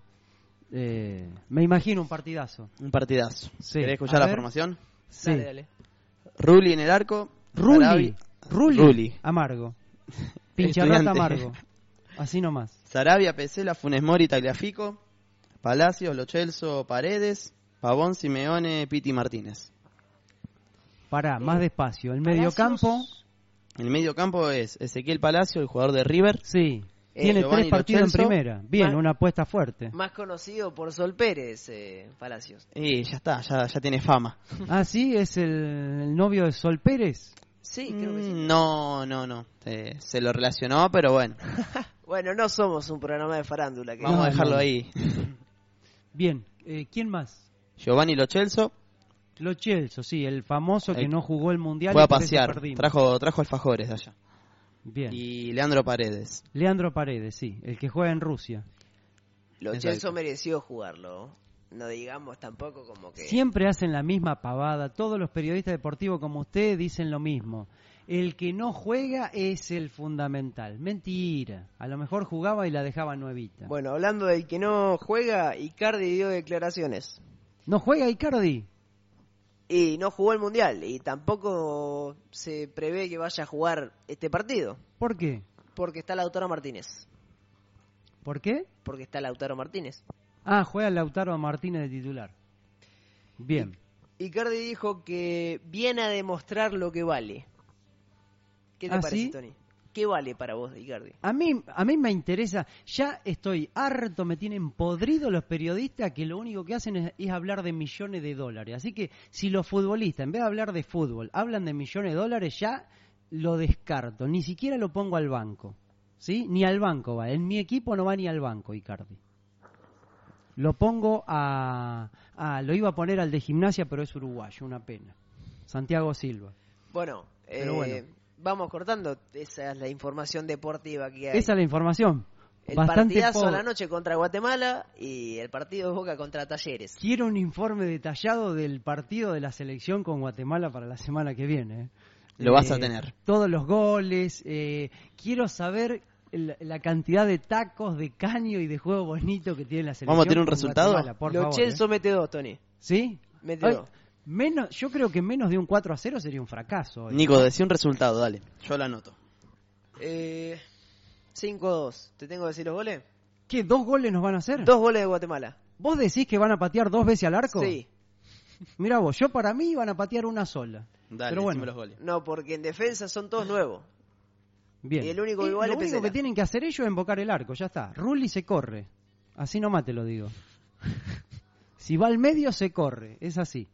Eh, me imagino un partidazo. Un partidazo. Sí. ¿Querés escuchar la formación? Sí. Dale, dale. Rulli en el arco. Rulli. Rulli. Rulli. Amargo. Pincharrata amargo. Así nomás. Sarabia, Pesela, Funes Mori, Tagliafico, Palacios, Lo Celso, Paredes, Pavón, Simeone, Piti Martínez. Pará, más despacio. El Palacios. mediocampo. El mediocampo es Ezequiel Palacio, el jugador de River. Sí. Eh, Tiene Giovanni tres partidos Lo Celso. en primera. Bien, Más- una apuesta fuerte. Más conocido por Sol Pérez, eh, Palacios. Y ya está, ya, ya tiene fama. Ah, sí, es el, el novio de Sol Pérez. Sí, creo que sí. Mm, No, no, no. Eh, se lo relacionó, pero bueno. Bueno, no somos un programa de farándula. Que Vamos No, a dejarlo no. ahí. Bien, eh, ¿quién más? Giovanni Lo Celso Lo Celso, sí, el famoso que El- no jugó el Mundial. fue y a por eso pasear. perdimos. Trajo, trajo alfajores de allá. Bien. Y Leandro Paredes. Leandro Paredes, sí, el que juega en Rusia. Lo Exacto. Celso mereció jugarlo. No digamos tampoco como que... Siempre hacen la misma pavada. Todos los periodistas deportivos como usted dicen lo mismo. El que no juega es el fundamental. Mentira. A lo mejor jugaba y la dejaba nuevita. Bueno, hablando del que no juega, Icardi dio declaraciones. ¿No juega Icardi? Y no jugó el Mundial. Y tampoco se prevé que vaya a jugar este partido. ¿Por qué? Porque está Lautaro Martínez. ¿Por qué? Porque está Lautaro Martínez. Ah, juega Lautaro Martínez de titular. Bien. Icardi dijo que viene a demostrar lo que vale. ¿Qué te ¿Ah, parece, sí? Tony? ¿Qué vale para vos, Icardi? A mí, a mí me interesa, ya estoy harto, me tienen podrido los periodistas que lo único que hacen es, es hablar de millones de dólares. Así que si los futbolistas, en vez de hablar de fútbol, hablan de millones de dólares, ya lo descarto. Ni siquiera lo pongo al banco. ¿Sí? Ni al banco va. En mi equipo no va ni al banco, Icardi. Lo pongo a... a lo iba a poner al de Gimnasia, pero es uruguayo, una pena. Santiago Silva. Bueno, Pero eh, bueno. vamos cortando. Esa es la información deportiva que hay. Esa es la información. El Bastante partidazo pobre. a la noche contra Guatemala y el partido de Boca contra Talleres. Quiero un informe detallado del partido de la selección con Guatemala para la semana que viene. ¿eh? Lo vas Eh, a tener. Todos los goles. Eh, quiero saber el- la cantidad de tacos, de caño y de juego bonito que tiene la selección. ¿Vamos a tener un con resultado? Guatemala, por Lo favor, Celso ¿eh? mete dos, Tony. ¿Sí? Mete Ay, dos. menos, yo creo que menos de un cuatro a cero sería un fracaso. hoy. Nico, decí un resultado, dale. Yo lo anoto. Eh, cinco dos. ¿Te tengo que decir los goles? ¿Qué? ¿Dos goles nos van a hacer? Dos goles de Guatemala. ¿Vos decís que van a patear dos veces al arco? Sí. Mirá vos, yo para mí van a patear una sola. Dale, Pero bueno. decime los goles. No, porque en defensa son todos nuevos. Bien. Y el único Y igual lo es único Pesela. que tienen que hacer ellos es invocar el arco, ya está. Rulli se corre. Así nomás te lo digo. Si va al medio, se corre. Es así.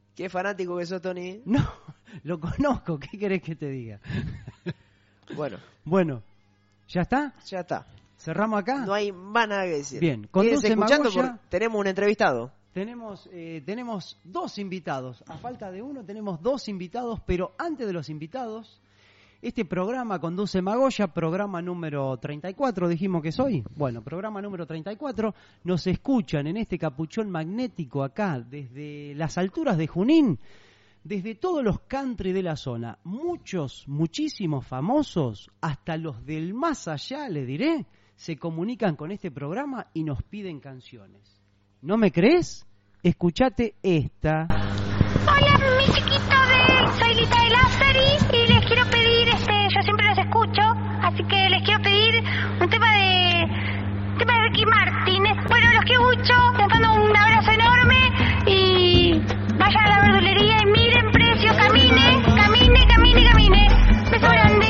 Qué fanático que sos, Tony. No, lo conozco, ¿qué querés que te diga? Bueno. Bueno, ¿ya está? Ya está. ¿Cerramos acá? No hay más nada que decir. Bien, conduce escuchando Magoya, por, tenemos un entrevistado. Tenemos, eh, tenemos dos invitados. A falta de uno tenemos dos invitados, pero antes de los invitados, este programa conduce Magoya, programa número treinta y cuatro, dijimos que es hoy. Bueno, programa número treinta y cuatro. Nos escuchan en este capuchón magnético acá, desde las alturas de Junín, desde todos los country de la zona. Muchos, muchísimos famosos, hasta los del más allá, le diré, se comunican con este programa y nos piden canciones. ¿No me crees? Escuchate esta. Hola, mi chiquito de... Soy Lita de Lázari y les quiero pedir, este, yo siempre los escucho, así que les quiero pedir un tema de... Un tema de Ricky Martin. Bueno, los quiero mucho, les mando un abrazo enorme y vayan a la verdulería y miren precio, camine, camine, camine, camine. Beso grande.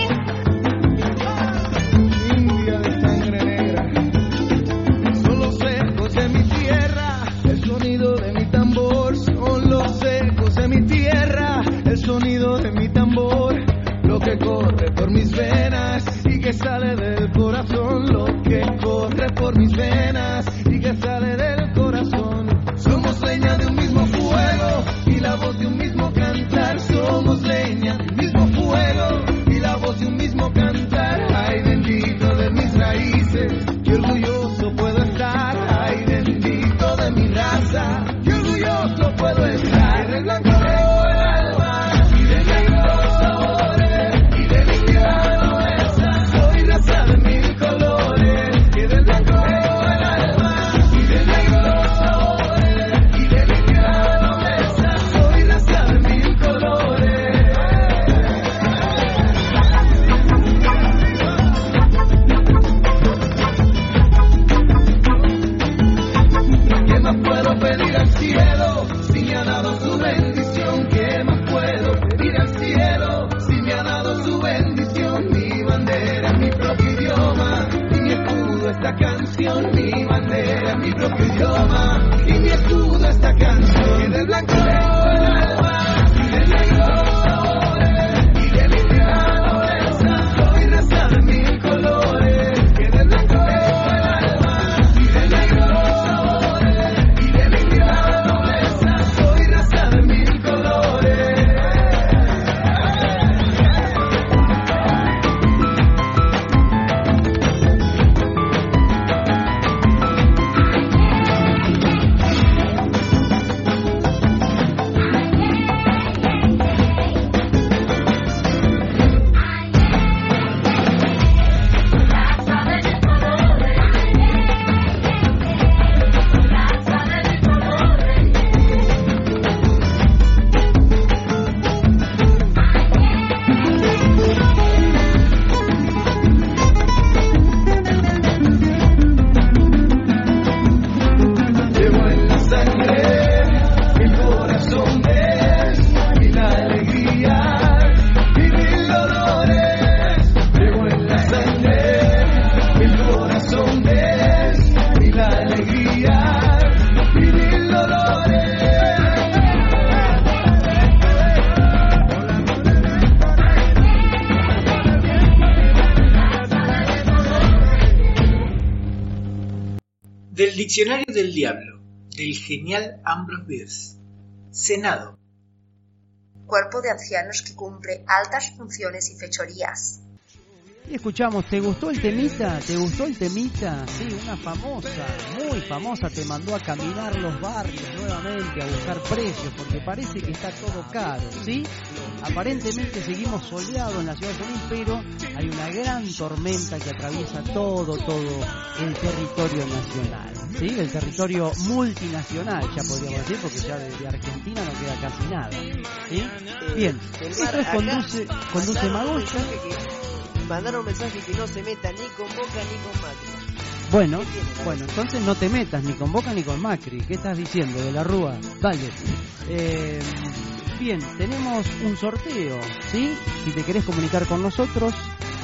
India de sangre negra, son los ecos de mi tierra, el sonido de mi tambor, son los ecos de mi tierra, el sonido de mi tambor, lo que corre por mis venas y que sale del corazón, lo que corre por mis venas y que sale del corazón. Somos leña de un mismo fuego y la voz de un mismo cantar, somos leña del mismo fuego y la voz de un mismo cantar. Ay, bendito de mis raíces, qué orgulloso puedo estar. Ay, bendito de mi raza, qué orgulloso puedo estar. Del blanco el alma y del negro los sabores y del indiano esa, soy raza de mil colores. Que del blanco el alma y del negro los sabores y del indiano esa, soy raza de mil colores. ¿Qué más puedo pedir al cielo si me ha dado su bendición? ¿Qué más puedo pedir al cielo si me ha dado su bendición? Mi bandera, mi propio idioma y mi escudo esta canción. Mi bandera, mi propio idioma y mi escudo esta canción. Que del blanco el alma y del negro los sabores y del indiano esa, soy raza de mil colores. Que del blanco el alma y del negro los sabores y del indiano esa, soy raza de mil colores. Llevo en la sangre mi corazón es y la alegría y mil dolores. Llevo en la sangre mi corazón es y la alegría y mil dolores. Del Diccionario del Diablo, del genial Ambrose Bierce. Senado. Cuerpo de ancianos que cumple altas funciones y fechorías. Y escuchamos, ¿te gustó el temita? ¿Te gustó el temita? Sí, una famosa, muy famosa, te mandó a caminar los barrios nuevamente, a buscar precios, porque parece que está todo caro, ¿sí? Aparentemente seguimos soleados en la ciudad de Junín, pero hay una gran tormenta que atraviesa todo, todo el territorio nacional, ¿sí? El territorio multinacional, ya podríamos decir, porque ya de, de Argentina no queda casi nada, ¿sí? Bien, esto es Conduce, conduce Magoya. Mandaron un mensaje que no se meta ni con Boca ni con Macri. Bueno, bueno, entonces no te metas ni con Boca ni con Macri. ¿Qué estás diciendo, de la Rúa? Dale. Eh, bien, tenemos un sorteo, ¿sí? Si te querés comunicar con nosotros,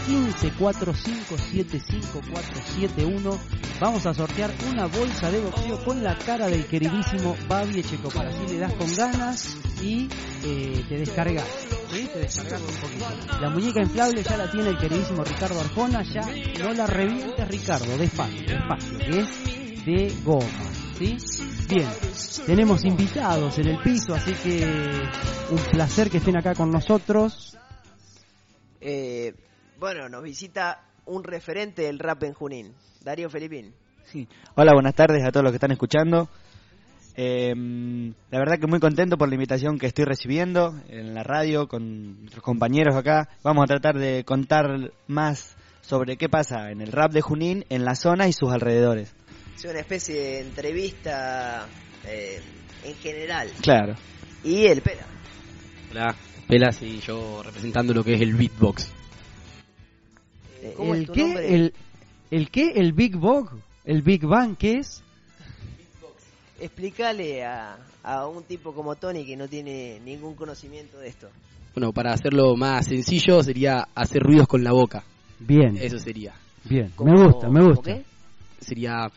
quince cuarenta y cinco setenta y cinco cuatrocientos setenta y uno. Vamos a sortear una bolsa de boxeo con la cara del queridísimo Babi Echecopar. Así le das con ganas y eh, te descargas. ¿Sí? Te descargas un poquito. La muñeca inflable ya la tiene el queridísimo Ricardo Arjona. Ya no la revientes, Ricardo, despacio, despacio, que es de goma. ¿Sí? Bien, tenemos invitados en el piso, así que un placer que estén acá con nosotros. Eh, bueno, nos visita un referente del rap en Junín, Darío Felipín. Sí. Hola, buenas tardes a todos los que están escuchando. Eh, la verdad que muy contento por la invitación que estoy recibiendo en la radio con nuestros compañeros acá. Vamos a tratar de contar más sobre qué pasa en el rap de Junín, en la zona y sus alrededores. Es una especie de entrevista eh, en general. Claro. Y el Pela. Hola, Pelas y yo representando lo que es el beatbox. Eh, ¿Cómo ¿El es tu qué? nombre? ¿El, ¿El qué? ¿El Big Bang? ¿El Big Bang qué es? Explícale a, a un tipo como Tony que no tiene ningún conocimiento de esto. Bueno, para hacerlo más sencillo sería hacer ruidos con la boca. Bien. Eso sería. Bien, me gusta, me gusta. ¿Qué? Sería...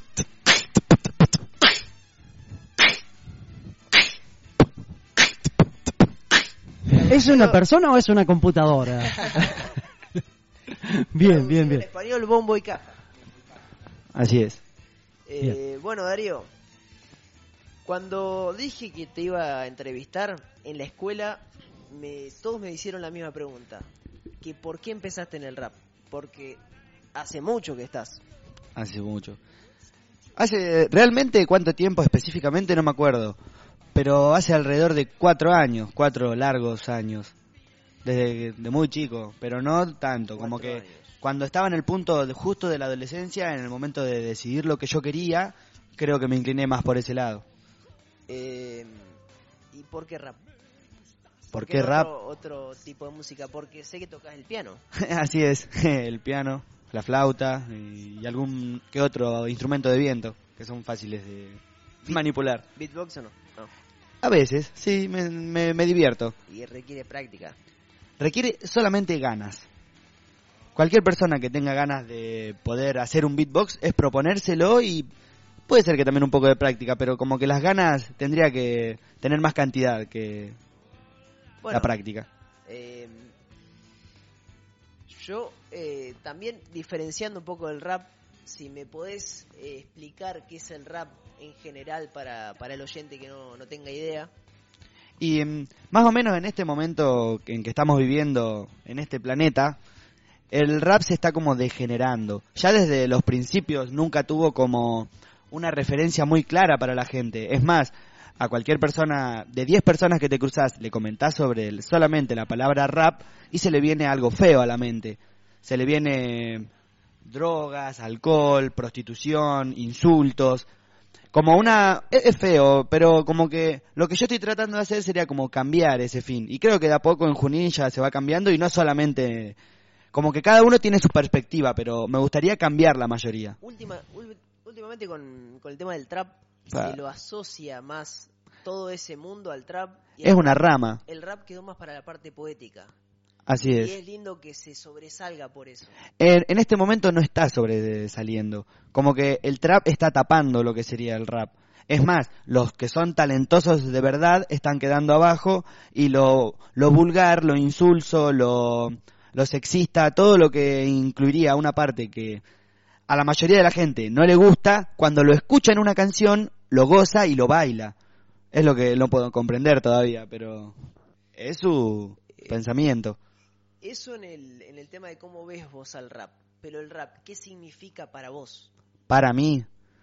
¿Es una persona o es una computadora? Bien, bien, En bien. español, bombo y caja. Así es. Eh, bueno, Darío, cuando dije que te iba a entrevistar en la escuela, me, todos me hicieron la misma pregunta. Que ¿por qué empezaste en el rap? Porque hace mucho que estás. Hace mucho. Hace realmente cuánto tiempo específicamente no me acuerdo, pero hace alrededor de cuatro años, cuatro largos años, desde de muy chico, pero no tanto, como que años. Cuando estaba en el punto de, justo de la adolescencia, en el momento de decidir lo que yo quería, creo que me incliné más por ese lado. Eh, ¿Y por qué rap? ¿Por qué qué no rap? Otro, otro tipo de música, porque sé que tocas el piano. Así es, el piano, la flauta y algún que otro instrumento de viento, que son fáciles de manipular. ¿Beatbox o no? No. A veces, sí, me, me, me divierto. Y requiere práctica. Requiere solamente ganas. Cualquier persona que tenga ganas de poder hacer un beatbox es proponérselo y puede ser que también un poco de práctica, pero como que las ganas tendría que tener más cantidad que bueno, la práctica. Eh, yo eh, también diferenciando un poco del rap, si me podés eh, explicar qué es el rap en general para, para el oyente que no, no tenga idea. Y um, más o menos en este momento en que estamos viviendo en este planeta, el rap se está como degenerando. Ya desde los principios nunca tuvo como una referencia muy clara para la gente. Es más, a cualquier persona, de diez personas que te cruzás, le comentás sobre el, solamente la palabra rap y se le viene algo feo a la mente. Se le viene drogas, alcohol, prostitución, insultos. Como una... es feo, pero como que lo que yo estoy tratando de hacer sería como cambiar ese fin. Y creo que de a poco en Junín ya se va cambiando y no solamente... Como que cada uno tiene su perspectiva, pero me gustaría cambiar la mayoría. Última, últimamente con, con el tema del trap, Pa. se lo asocia más todo ese mundo al trap. Y Es el una rap- rama. El rap quedó más para la parte poética. Así Y es. es lindo que se sobresalga por eso. En, en este momento no está sobresaliendo. Como que el trap está tapando lo que sería el rap. Es más, los que son talentosos de verdad están quedando abajo y lo, lo vulgar, lo insulso, lo... lo sexista, todo lo que incluiría una parte que a la mayoría de la gente no le gusta, cuando lo escucha en una canción, lo goza y lo baila. Es lo que no puedo comprender todavía, pero es su pensamiento. Eso en el, en el tema de cómo ves vos al rap. Pero el rap, ¿qué significa para vos? Para mí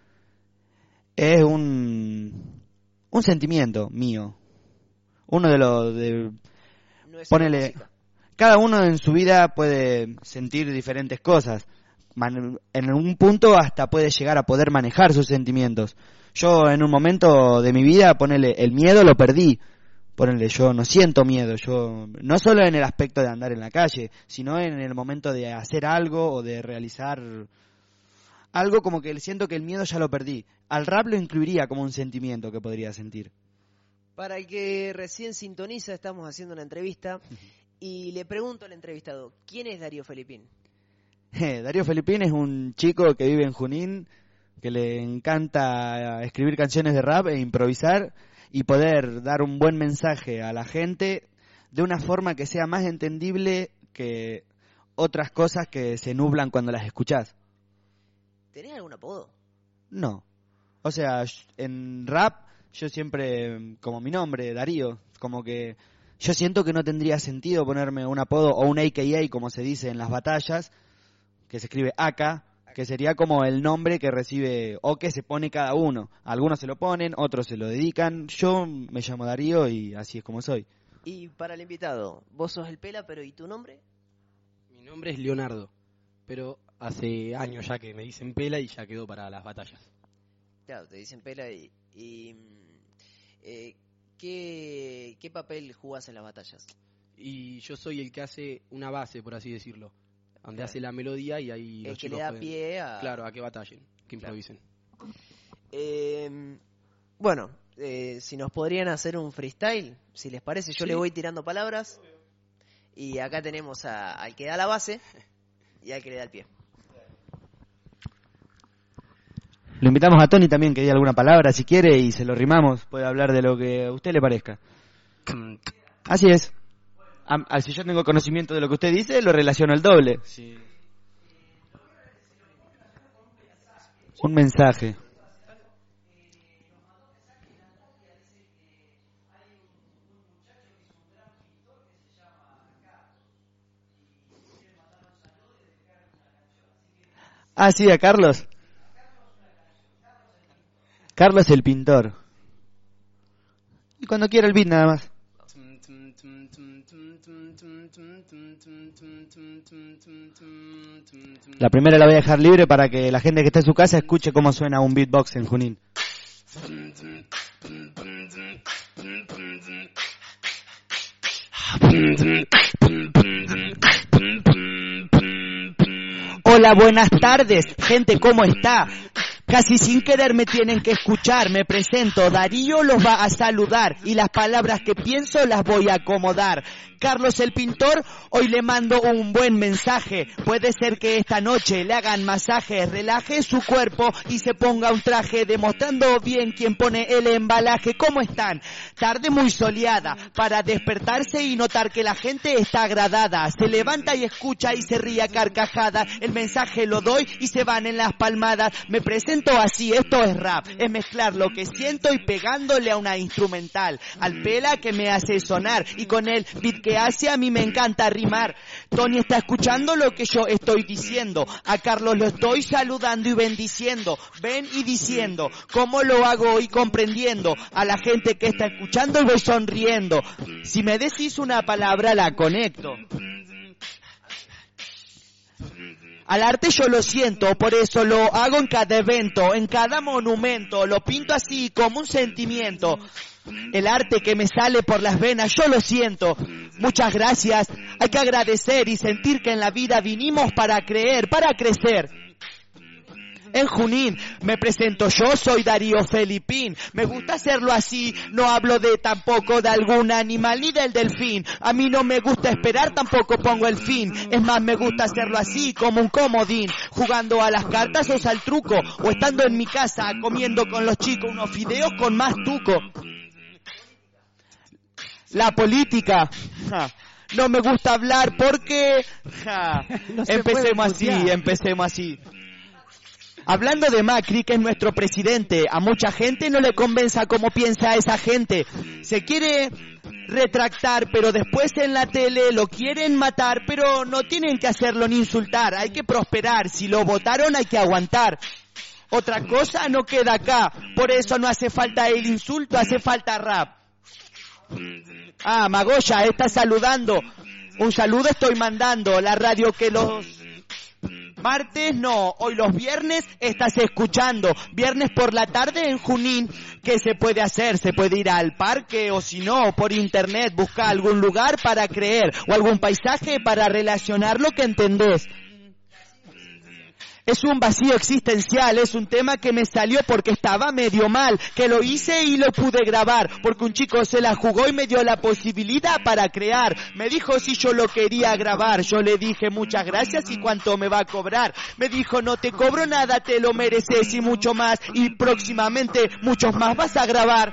es un un sentimiento mío. Uno de los de No es ponele música. cada uno en su vida puede sentir diferentes cosas. Man- en un punto hasta puede llegar a poder manejar sus sentimientos. Yo en un momento de mi vida, ponele, el miedo lo perdí. Ponele, yo no siento miedo. Yo no solo en el aspecto de andar en la calle, sino en el momento de hacer algo o de realizar algo, como que siento que el miedo ya lo perdí. Al rap lo incluiría como un sentimiento que podría sentir. Para el que recién sintoniza, estamos haciendo una entrevista Y le pregunto al entrevistado, ¿quién es Darío Felipín? Eh, Darío Felipín es un chico que vive en Junín, que le encanta escribir canciones de rap e improvisar y poder dar un buen mensaje a la gente de una forma que sea más entendible que otras cosas que se nublan cuando las escuchás. ¿Tenés algún apodo? No. O sea, en rap yo siempre, como mi nombre, Darío, como que yo siento que no tendría sentido ponerme un apodo o un A K A, como se dice en las batallas, que se escribe A K, que sería como el nombre que recibe o que se pone cada uno. Algunos se lo ponen, otros se lo dedican. Yo me llamo Darío y así es como soy. Y para el invitado, vos sos el Pela, pero ¿y tu nombre? Mi nombre es Leonardo, pero hace años ya que me dicen Pela y ya quedó para las batallas. Claro, te dicen Pela y... y eh, ¿qué, ¿Qué papel jugás en las batallas? Y yo soy el que hace una base, por así decirlo, donde hace la melodía y ahí el los que chicos le da pueden, pie a... Claro, a que batallen, que improvisen. Eh, bueno, eh, si nos podrían hacer un freestyle, si les parece, yo Sí. le voy tirando palabras y acá tenemos a, al que da la base y al que le da el pie. Lo invitamos a Tony también que diga alguna palabra si quiere y se lo rimamos. Puede hablar de lo que a usted le parezca. Así es. A, a, si yo tengo conocimiento de lo que usted dice, lo relaciono al doble. Sí. Un mensaje. Ah, sí, a Carlos. Carlos el pintor. Y cuando quiera el beat nada más. La primera la voy a dejar libre para que la gente que está en su casa escuche cómo suena un beatbox en Junín. Hola, buenas tardes, gente, ¿cómo está? Casi sin querer me tienen que escuchar, me presento, Darío los va a saludar y las palabras que pienso las voy a acomodar. Carlos el pintor, hoy le mando un buen mensaje, puede ser que esta noche le hagan masaje, relaje su cuerpo y se ponga un traje, demostrando bien quién pone el embalaje. ¿Cómo están? Tarde muy soleada, para despertarse y notar que la gente está agradada, se levanta y escucha y se ríe a carcajada, el mensaje lo doy y se van en las palmadas, me presento así, esto es rap, es mezclar lo que siento y pegándole a una instrumental, al Pela que me hace sonar y con el beat que hace a mí me encanta rimar. Tony está escuchando lo que yo estoy diciendo, a Carlos lo estoy saludando y bendiciendo, ven y diciendo cómo lo hago y comprendiendo, a la gente que está escuchando y voy sonriendo, si me decís una palabra la conecto. Al arte yo lo siento, por eso lo hago en cada evento, en cada monumento, lo pinto así como un sentimiento. El arte que me sale por las venas, yo lo siento. Muchas gracias, hay que agradecer y sentir que en la vida vinimos para creer, para crecer. En Junín me presento, yo soy Darío Felipín, me gusta hacerlo así, no hablo de tampoco de algún animal ni del delfín, a mí no me gusta esperar, tampoco pongo el fin, es más me gusta hacerlo así como un comodín, jugando a las cartas o al truco, o estando en mi casa comiendo con los chicos unos fideos con más tuco. La política, ja, no me gusta hablar porque, ja, no empecemos así, empecemos así. Hablando de Macri, que es nuestro presidente, a mucha gente no le convenza cómo piensa esa gente. Se quiere retractar, pero después en la tele lo quieren matar, pero no tienen que hacerlo ni insultar, hay que prosperar, si lo votaron hay que aguantar. Otra cosa no queda acá, por eso no hace falta el insulto, hace falta rap. Ah, Magoya está saludando, un saludo estoy mandando, la radio que los... martes no, hoy los viernes estás escuchando, viernes por la tarde en Junín, ¿qué se puede hacer? Se puede ir al parque o si no, por internet, buscar algún lugar para creer o algún paisaje para relacionar lo que entendés. Es un vacío existencial, es un tema que me salió porque estaba medio mal, que lo hice y lo pude grabar, porque un chico se la jugó y me dio la posibilidad para crear. Me dijo si yo lo quería grabar, yo le dije muchas gracias y cuánto me va a cobrar. Me dijo no te cobro nada, te lo mereces y mucho más, y próximamente muchos más vas a grabar.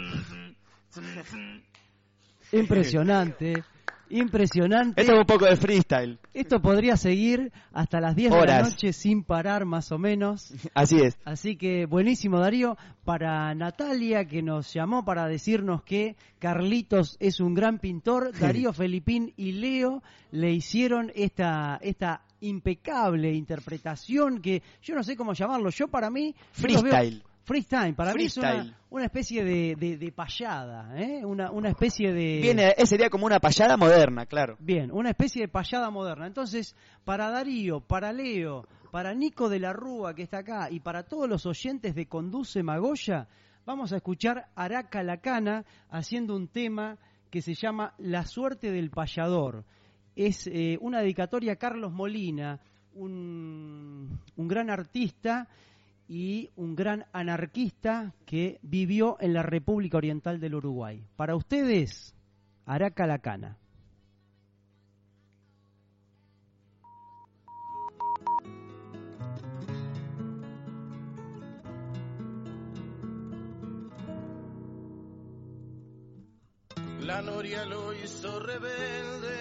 Impresionante. Impresionante. Esto es un poco de freestyle. Esto podría seguir hasta las diez de la noche sin parar, más o menos. Así es. Así que buenísimo, Darío. Para Natalia, que nos llamó para decirnos que Carlitos es un gran pintor, Darío Felipín y Leo le hicieron esta esta impecable interpretación que yo no sé cómo llamarlo. Yo para mí... Freestyle. Freestyle, para Freestyle. mí es una, una especie de, de, de payada, ¿eh? una, una especie de... Bien, eh, sería como una payada moderna, claro. Bien, una especie de payada moderna. Entonces, para Darío, para Leo, para Nico de la Rúa, que está acá, y para todos los oyentes de Conduce Magoya, vamos a escuchar Araca la Cana haciendo un tema que se llama La Suerte del Payador. Es eh, una dedicatoria a Carlos Molina, un, un gran artista y un gran anarquista que vivió en la República Oriental del Uruguay. Para ustedes, Araca la Cana. La noria lo hizo rebelde,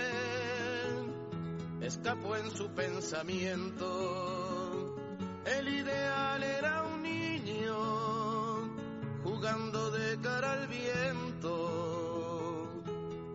escapó en su pensamiento. El ideal era un niño jugando de cara al viento.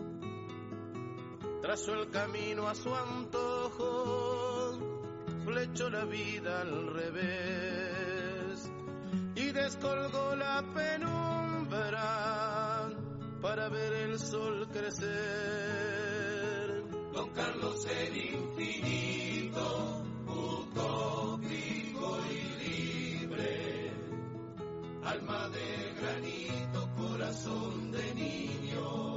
Trazó el camino a su antojo, flechó la vida al revés y descolgó la penumbra para ver el sol crecer. Don Carlos el infinito, utópico y libre, alma de granito, corazón de niño.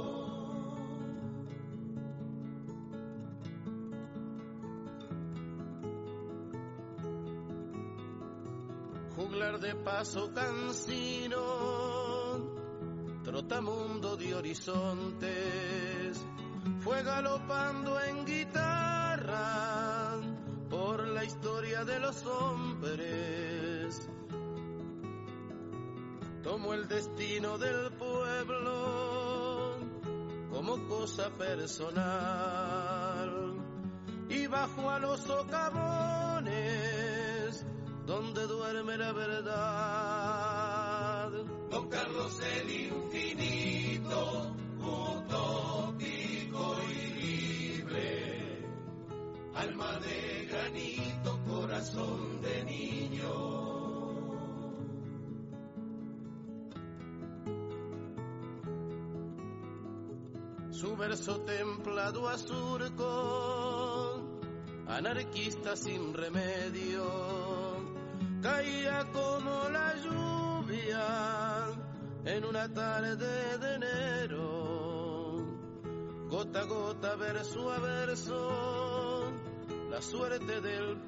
Juglar de paso cansino, trotamundo de horizontes, fue galopando en guitarra por la historia de los hombres. Tomó el destino del pueblo como cosa personal y bajó a los socavones donde duerme la verdad. Don Carlos el infinito, utópico y libre, alma de granito, corazón de niño. Su verso templado a surco, anarquista sin remedio, caía como la lluvia en una tarde de enero. Gota a gota, verso a verso, la suerte del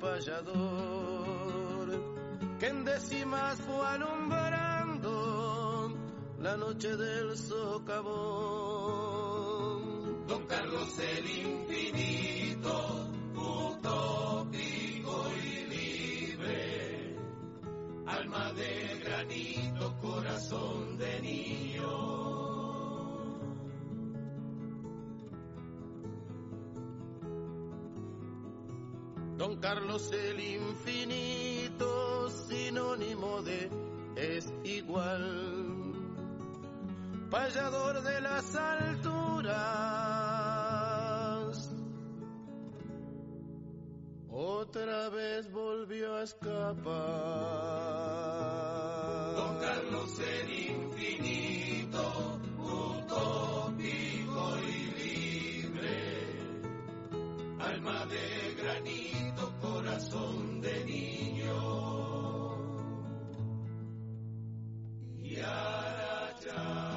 payador, que en décimas fue alumbrando la noche del socavón. Don Carlos el infinito, utópico y libre, alma de granito, corazón de niño. Don Carlos el infinito, sinónimo de es igual, payador de las alturas, otra vez volvió a escapar. Don Carlos el infinito, utópico y libre, alma de granito, corazón de niño. Y Aracha.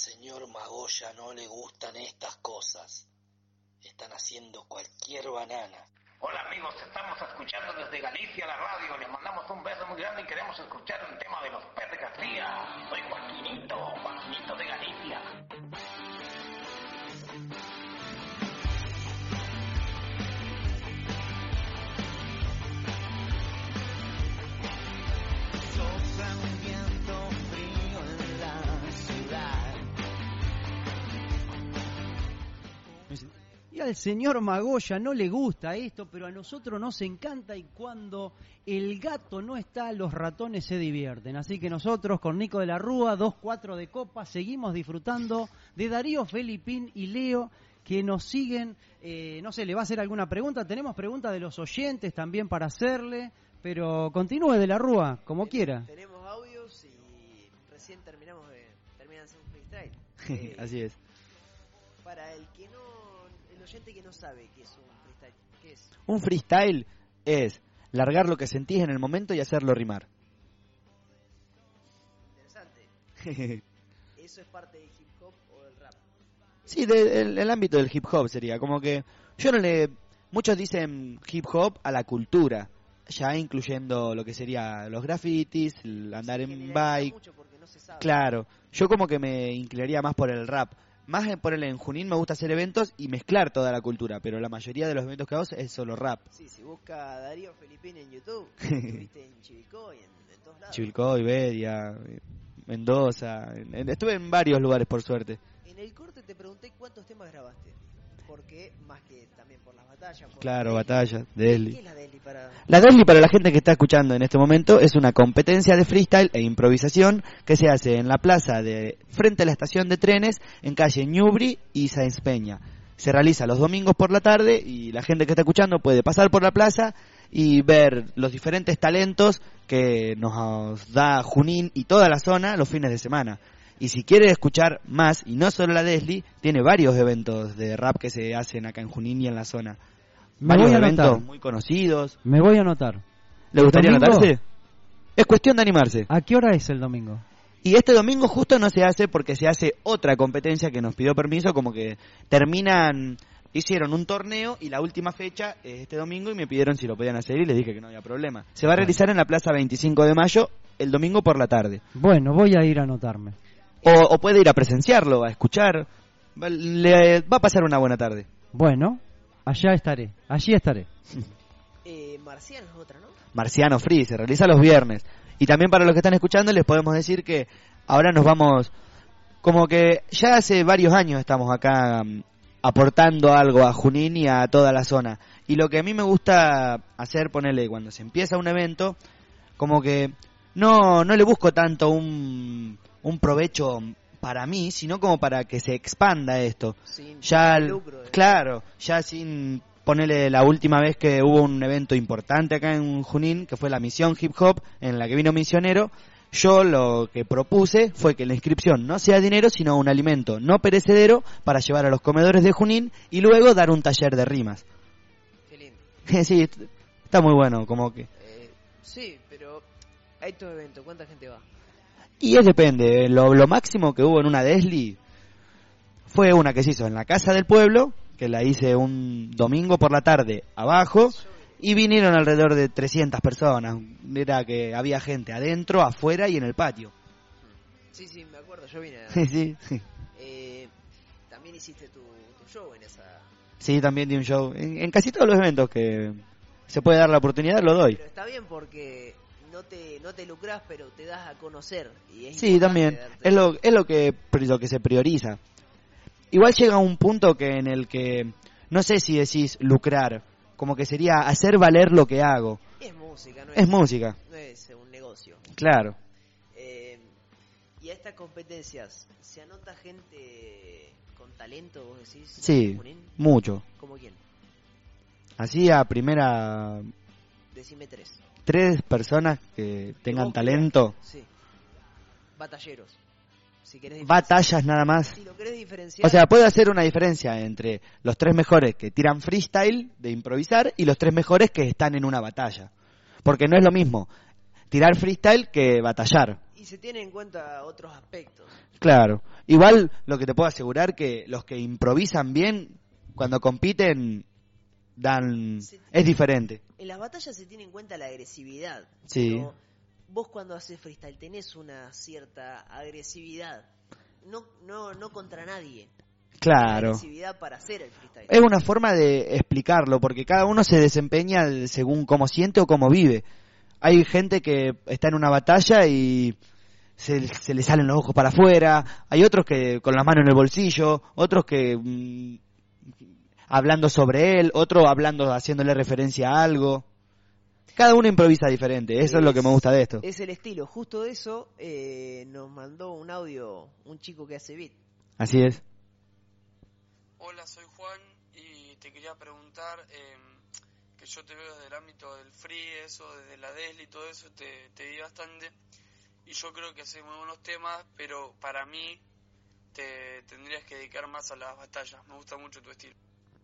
señor Magoya no le gustan estas cosas. Están haciendo cualquier banana. Hola amigos, estamos escuchando desde Galicia la radio. Les mandamos un beso muy grande y queremos escuchar el tema de los Pérez García. Soy Joaquinito, Joaquinito de Galicia. Sopla un viento frío en la ciudad. Y al señor Magoya no le gusta esto, pero a nosotros nos encanta, y cuando el gato no está, los ratones se divierten. Así que nosotros con Nico de la Rúa, dos cuatro de copa, seguimos disfrutando de Darío Felipín y Leo, que nos siguen. Eh, no sé, ¿le va a hacer alguna pregunta? Tenemos preguntas de los oyentes también para hacerle, pero continúe de la Rúa, como quiera. Tenemos audios y recién terminamos de terminan de hacer un freestyle. Eh, Así es. Para el que no, el oyente que no sabe qué es un freestyle, ¿qué es? Un freestyle es largar lo que sentís en el momento y hacerlo rimar. Interesante. ¿Eso es parte del hip hop o del rap? Sí, del el, el ámbito del hip hop sería, como que yo no le... Muchos dicen hip hop a la cultura, ya incluyendo lo que sería los grafitis, el andar en bike. No se sabe. Claro, yo como que me inclinaría más por el rap. Más por el en Junín me gusta hacer eventos y mezclar toda la cultura, pero la mayoría de los eventos que hago es solo rap. Sí, si busca Darío Felipín en YouTube, estuviste en Chivilcoy, en, en todos lados. Chivilcoy, Bedia, Mendoza, en, en, estuve en varios lugares por suerte. En el corte te pregunté cuántos temas grabaste, porque más que también por las batallas. Por Claro, batallas, Desli. ¿Qué es la Desli para...? La Desli, para la gente que está escuchando en este momento, es una competencia de freestyle e improvisación que se hace en la plaza de frente a la estación de trenes en calle Ñubri y Sáenz Peña. Se realiza los domingos por la tarde y la gente que está escuchando puede pasar por la plaza y ver los diferentes talentos que nos da Junín y toda la zona los fines de semana. Y si quiere escuchar más, y no solo la Desli, tiene varios eventos de rap que se hacen acá en Junín y en la zona. Me Varios voy a eventos anotar. muy conocidos. Me voy a anotar. ¿Le gustaría ¿Domingo? anotarse? Es cuestión de animarse. ¿A qué hora es el domingo? Y este domingo justo no se hace porque se hace otra competencia que nos pidió permiso, como que terminan, hicieron un torneo y la última fecha es este domingo y me pidieron si lo podían hacer y les dije que no había problema. Se va a realizar en la Plaza veinticinco de mayo el domingo por la tarde. Bueno, voy a ir a anotarme. O, o puede ir a presenciarlo, a escuchar. Va- Le va a pasar una buena tarde. Bueno, allá estaré, allí estaré. Eh, Marciano es otra, ¿no? Marciano Free, se realiza los viernes. Y también para los que están escuchando les podemos decir que ahora nos vamos, como que ya hace varios años estamos acá um, aportando algo a Junín y a toda la zona. Y lo que a mí me gusta hacer, ponerle cuando se empieza un evento, como que no, no le busco tanto un, un provecho para mí, sino como para que se expanda esto. Sin ya lucro, eh. Claro, ya sin ponerle la última vez que hubo un evento importante acá en Junín, que fue la Misión Hip Hop, en la que vino Misionero, yo lo que propuse fue que la inscripción no sea dinero, sino un alimento no perecedero para llevar a los comedores de Junín y luego dar un taller de rimas. Qué lindo. Sí, está muy bueno, como que... Eh, sí, pero hay todo evento, ¿cuánta gente va? Y es depende, lo, lo máximo que hubo en una Desli fue una que se hizo en la Casa del Pueblo, que la hice un domingo por la tarde abajo, y vinieron alrededor de trescientas personas. Era que había gente adentro, afuera y en el patio. Sí, sí, me acuerdo, yo vine. A... Sí, sí, sí. Eh, también hiciste tu, tu show en esa... Sí, también di un show. En, en casi todos los eventos que se puede dar la oportunidad, lo doy. Pero está bien porque no te no te lucras, pero te das a conocer. Y es Sí, también. darte... Es lo, es lo que, lo que se prioriza. Igual llega un punto que en el que no sé si decís lucrar, como que sería hacer valer lo que hago. Es música, no es, Es música. No es un negocio. Claro. Eh, y a estas competencias, ¿se anota gente con talento, vos decís? Sí, Junín? mucho. ¿Cómo quién? Así a primera, Decime tres. tres personas que tengan ¿Vos talento, querés? Sí. Batalleros. Si querés diferenciar. batallas nada más. Si lo querés diferenciar. O sea, puede hacer una diferencia entre los tres mejores que tiran freestyle de improvisar y los tres mejores que están en una batalla. Porque no es lo mismo tirar freestyle que batallar. Y se tiene en cuenta otros aspectos. Claro. Igual lo que te puedo asegurar que los que improvisan bien, cuando compiten, dan se, es diferente. En las batallas se tiene en cuenta la agresividad. Sí. Pero vos cuando haces freestyle tenés una cierta agresividad. No, no, no contra nadie. Claro. Agresividad para hacer el freestyle. Es una forma de explicarlo, porque cada uno se desempeña según cómo siente o cómo vive. Hay gente que está en una batalla y se, se le salen los ojos para afuera. Hay otros que con las manos en el bolsillo, otros que mmm, hablando sobre él, otro hablando, haciéndole referencia a algo. Cada uno improvisa diferente, eso es, es lo que me gusta de esto. Es el estilo, justo de eso eh, nos mandó un audio un chico que hace beat. Así es. Hola, soy Juan y te quería preguntar, eh, que yo te veo desde el ámbito del free, eso, desde la Desli y todo eso, te, te vi bastante y yo creo que haces muy buenos temas, pero para mí te tendrías que dedicar más a las batallas, me gusta mucho tu estilo.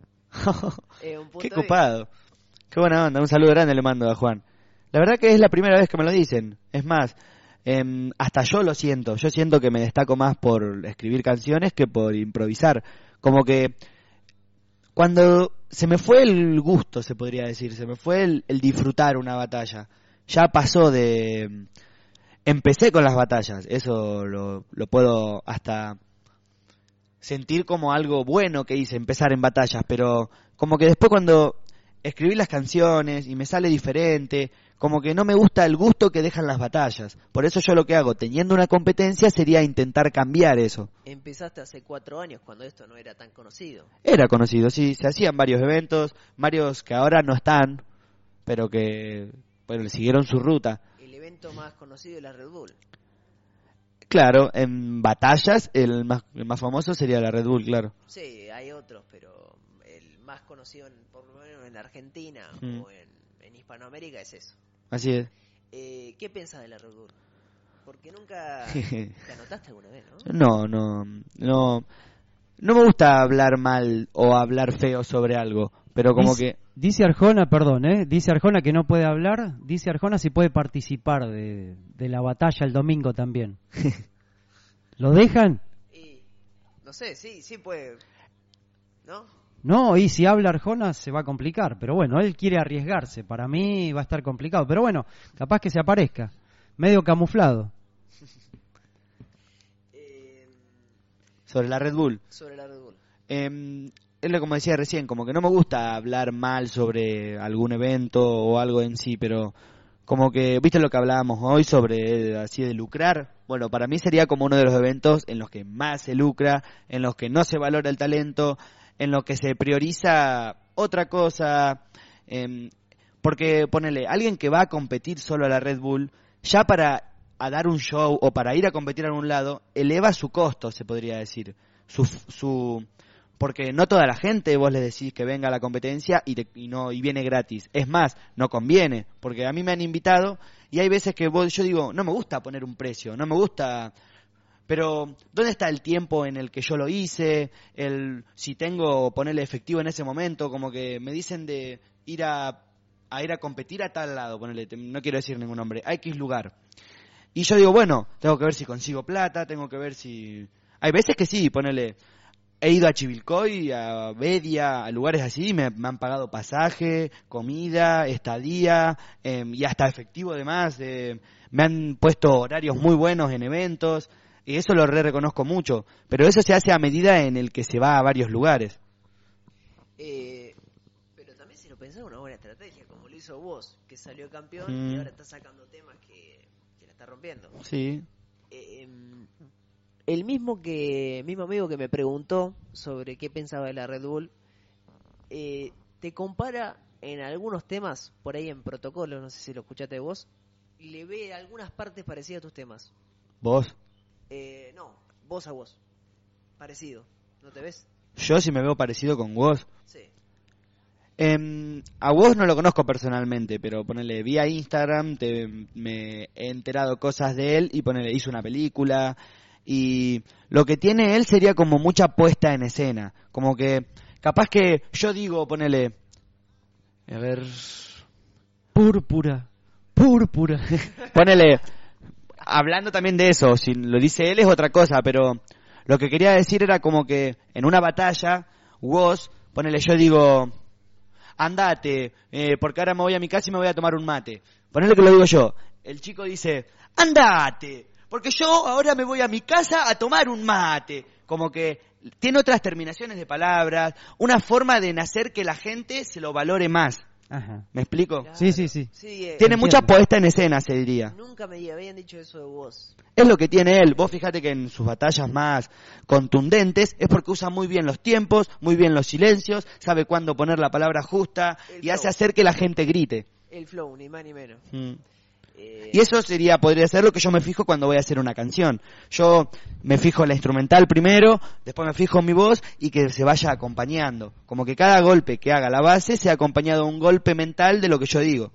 eh, un Qué copado. De... Qué buena onda, un saludo grande le mando a Juan. La verdad que es la primera vez que me lo dicen. Es más, eh, hasta yo lo siento. Yo siento que me destaco más por escribir canciones que por improvisar. Como que cuando se me fue el gusto, se podría decir, se me fue el, el disfrutar una batalla. Ya pasó de... Empecé con las batallas, eso lo, lo puedo hasta sentir como algo bueno que hice, empezar en batallas, pero como que después cuando... escribí las canciones y me sale diferente, como que no me gusta el gusto que dejan las batallas. Por eso yo lo que hago, teniendo una competencia, sería intentar cambiar eso. Empezaste hace cuatro años, cuando esto no era tan conocido. Era conocido, sí, se hacían varios eventos, varios que ahora no están, pero que, bueno, siguieron su ruta. El evento más conocido es la Red Bull. Claro, en batallas, el más, el más famoso sería la Red Bull, claro. Sí, hay otros, pero el más conocido, en, por lo menos en Argentina mm. o en, en Hispanoamérica, es eso. Así es. Eh, ¿Qué piensas de la Red Bull? Porque nunca te anotaste alguna vez, ¿no? No, no, no. No me gusta hablar mal o hablar feo sobre algo, pero como dice, que... Dice Arjona, perdón, ¿eh? Dice Arjona que no puede hablar, dice Arjona si puede participar de, de la batalla el domingo también. ¿Lo dejan? Y, no sé, sí, sí puede, ¿no? No, y si habla Arjona se va a complicar, pero bueno, él quiere arriesgarse, para mí va a estar complicado, pero bueno, capaz que se aparezca, medio camuflado. eh, sobre la Red Bull. Sobre la Red Bull. Eh, es lo como decía recién, como que no me gusta hablar mal sobre algún evento o algo en sí, pero como que, ¿viste lo que hablábamos hoy sobre así de lucrar? Bueno, para mí sería como uno de los eventos en los que más se lucra, en los que no se valora el talento, en los que se prioriza otra cosa, eh, porque ponele, alguien que va a competir solo a la Red Bull, ya para a dar un show o para ir a competir a algún lado, eleva su costo, se podría decir, su... su porque no toda la gente vos le decís que venga a la competencia y, te, y no y viene gratis. Es más, no conviene, porque a mí me han invitado y hay veces que vos, yo digo, no me gusta poner un precio, no me gusta... Pero, ¿dónde está el tiempo en el que yo lo hice? El si tengo ponerle efectivo en ese momento, como que me dicen de ir a, a ir a competir a tal lado, ponerle, no quiero decir ningún nombre, a X lugar. Y yo digo, bueno, tengo que ver si consigo plata, tengo que ver si... Hay veces que sí, ponerle... He ido a Chivilcoy, a Bedia, a lugares así, me, me han pagado pasaje, comida, estadía eh, y hasta efectivo además. Eh, me han puesto horarios muy buenos en eventos y eso lo re reconozco mucho. Pero eso se hace a medida en el que se va a varios lugares. Eh, pero también si lo pensás una buena estrategia, como lo hizo vos, que salió campeón mm. y ahora está sacando temas que, que la está rompiendo. Sí. Eh, El mismo que mismo amigo que me preguntó sobre qué pensaba de la Red Bull, eh, te compara en algunos temas, por ahí en Protocolo, no sé si lo escuchaste vos, le ve algunas partes parecidas a tus temas. ¿Vos? Eh, no, vos a vos. Parecido, ¿no te ves? Yo sí me veo parecido con vos. Sí. Eh, a vos no lo conozco personalmente, pero ponele, vía Instagram, te, me he enterado cosas de él y ponele, hizo una película... Y lo que tiene él sería como mucha puesta en escena. Como que, capaz que yo digo, ponele... A ver... Púrpura, púrpura. Ponele... hablando también de eso, si lo dice él es otra cosa, pero lo que quería decir era como que en una batalla, vos, ponele, yo digo, andate, eh, porque ahora me voy a mi casa y me voy a tomar un mate. Ponele que lo digo yo. El chico dice, andate, porque yo ahora me voy a mi casa a tomar un mate. Como que tiene otras terminaciones de palabras, una forma de nacer que la gente se lo valore más. Ajá. ¿Me explico? Claro. Sí, sí, sí. Sí, eh, Tiene entiendo. mucha puesta en escena, se diría. Nunca me habían dicho eso de vos. Es lo que tiene él. Vos fíjate que en sus batallas más contundentes es porque usa muy bien los tiempos, muy bien los silencios, sabe cuándo poner la palabra justa El y flow. hace hacer que la gente grite. El flow, ni más ni menos. Mm. Eh, Y eso sería, podría ser lo que yo me fijo cuando voy a hacer una canción. Yo me fijo en la instrumental primero, después me fijo en mi voz y que se vaya acompañando. Como que cada golpe que haga la base sea acompañado de un golpe mental de lo que yo digo.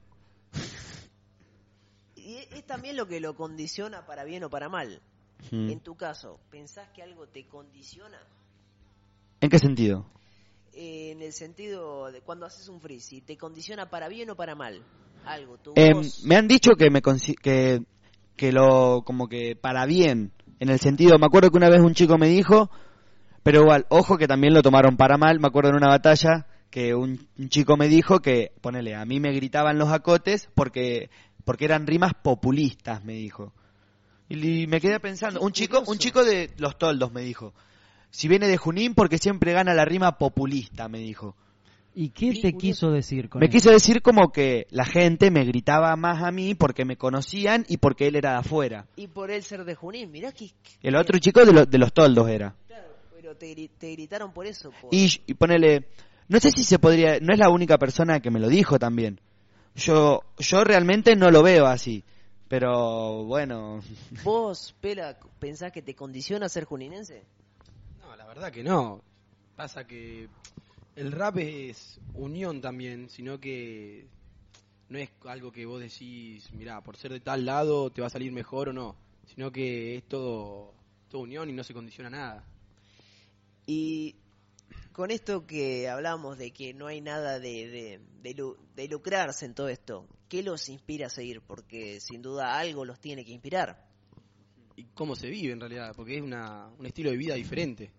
Y es es también lo que lo condiciona para bien o para mal. Mm. En tu caso, ¿pensás que algo te condiciona? ¿En qué sentido? Eh, en el sentido de cuando haces un freeze, ¿te condiciona para bien o para mal? Algo, tu Eh, voz. me han dicho que me consi- que que lo como que para bien, en el sentido, me acuerdo que una vez un chico me dijo, pero igual, ojo que también lo tomaron para mal. Me acuerdo en una batalla que un, un chico me dijo que, ponele, a mí me gritaban los acotes porque porque eran rimas populistas, me dijo. Y, y me quedé pensando, un chico un chico de Los Toldos me dijo, si viene de Junín porque siempre gana la rima populista, me dijo. ¿Y qué te quiso decir con Me eso? quiso decir como que la gente me gritaba más a mí porque me conocían y porque él era de afuera. Y por él ser de Junín, mirá que... El otro chico de, lo- de Los Toldos era. Claro, pero te, gri- te gritaron por eso. Por... Y, y ponele, no sé si se podría, no es la única persona que me lo dijo también. Yo yo realmente no lo veo así, pero bueno. ¿Vos, Pela, pensás que te condiciona ser juninense? No, la verdad que no. Pasa que el rap es unión también, sino que no es algo que vos decís, mirá, por ser de tal lado te va a salir mejor o no, sino que es todo, todo unión y no se condiciona nada. Y con esto que hablamos de que no hay nada de, de, de, lu- de lucrarse en todo esto, ¿qué los inspira a seguir? Porque sin duda algo los tiene que inspirar. Y cómo se vive en realidad, porque es una, un estilo de vida diferente.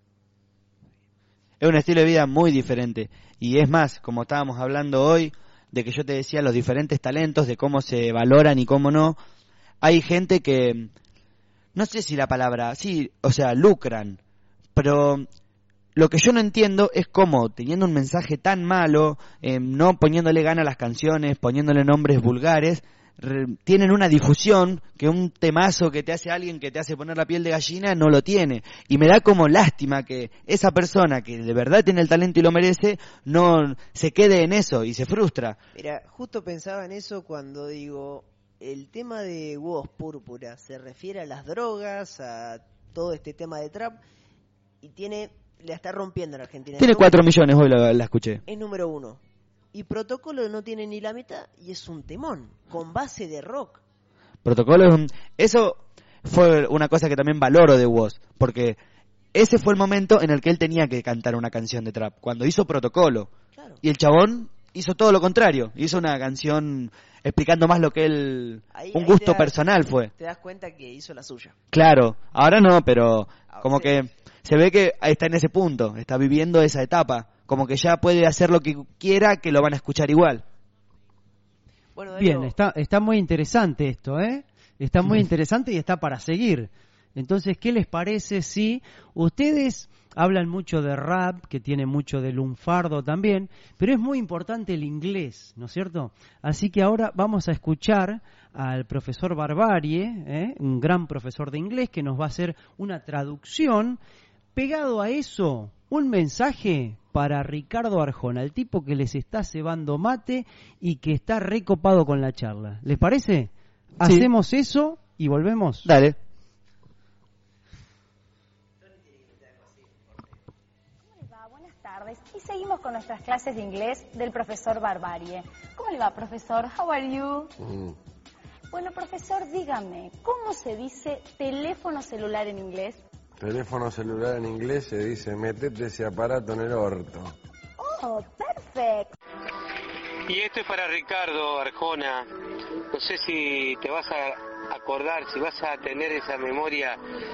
Es un estilo de vida muy diferente. Y es más, como estábamos hablando hoy, de que yo te decía los diferentes talentos, de cómo se valoran y cómo no, hay gente que, no sé si la palabra, sí, o sea, lucran, pero lo que yo no entiendo es cómo, teniendo un mensaje tan malo, eh, no poniéndole gana a las canciones, poniéndole nombres vulgares, re- tienen una difusión que un temazo que te hace alguien que te hace poner la piel de gallina no lo tiene. Y me da como lástima que esa persona que de verdad tiene el talento y lo merece, no se quede en eso y se frustra. Mira, justo pensaba en eso cuando digo, el tema de Voz Púrpura se refiere a las drogas, a todo este tema de trap, y tiene, la está rompiendo en Argentina. Tiene Es cuatro número- millones, hoy la, la escuché. Es número uno. Y Protocolo no tiene ni la mitad y es un temón, con base de rock. Protocolo es un- eso fue una cosa que también valoro de Woz, porque ese fue el momento en el que él tenía que cantar una canción de trap, cuando hizo Protocolo. Claro. Y el chabón hizo todo lo contrario, hizo una canción explicando más lo que él, Ahí- un ahí gusto te das- personal fue. Te das cuenta que hizo la suya. Claro, ahora no, pero como que se ve que está en ese punto, está viviendo esa etapa, como que ya puede hacer lo que quiera, que lo van a escuchar igual. Bueno, Bien, está, está muy interesante esto, ¿eh? Está muy interesante y está para seguir. Entonces, ¿qué les parece si ustedes hablan mucho de rap, que tiene mucho de lunfardo también, pero es muy importante el inglés, ¿no es cierto? Así que ahora vamos a escuchar al profesor Barbarie, ¿eh? Un gran profesor de inglés, que nos va a hacer una traducción. Pegado a eso, un mensaje para Ricardo Arjona, el tipo que les está cebando mate y que está recopado con la charla. ¿Les parece? Hacemos eso y volvemos. Dale. Buenas tardes y seguimos con nuestras clases de inglés del profesor Barbarie. ¿Cómo le va, profesor? How are you? Mm. Bueno, profesor, dígame, ¿cómo se dice teléfono celular en inglés? Teléfono celular en inglés se dice metete ese aparato en el orto. Oh, perfecto. Y esto es para Ricardo Arjona. No sé si te vas a acordar, si vas a tener esa memoria,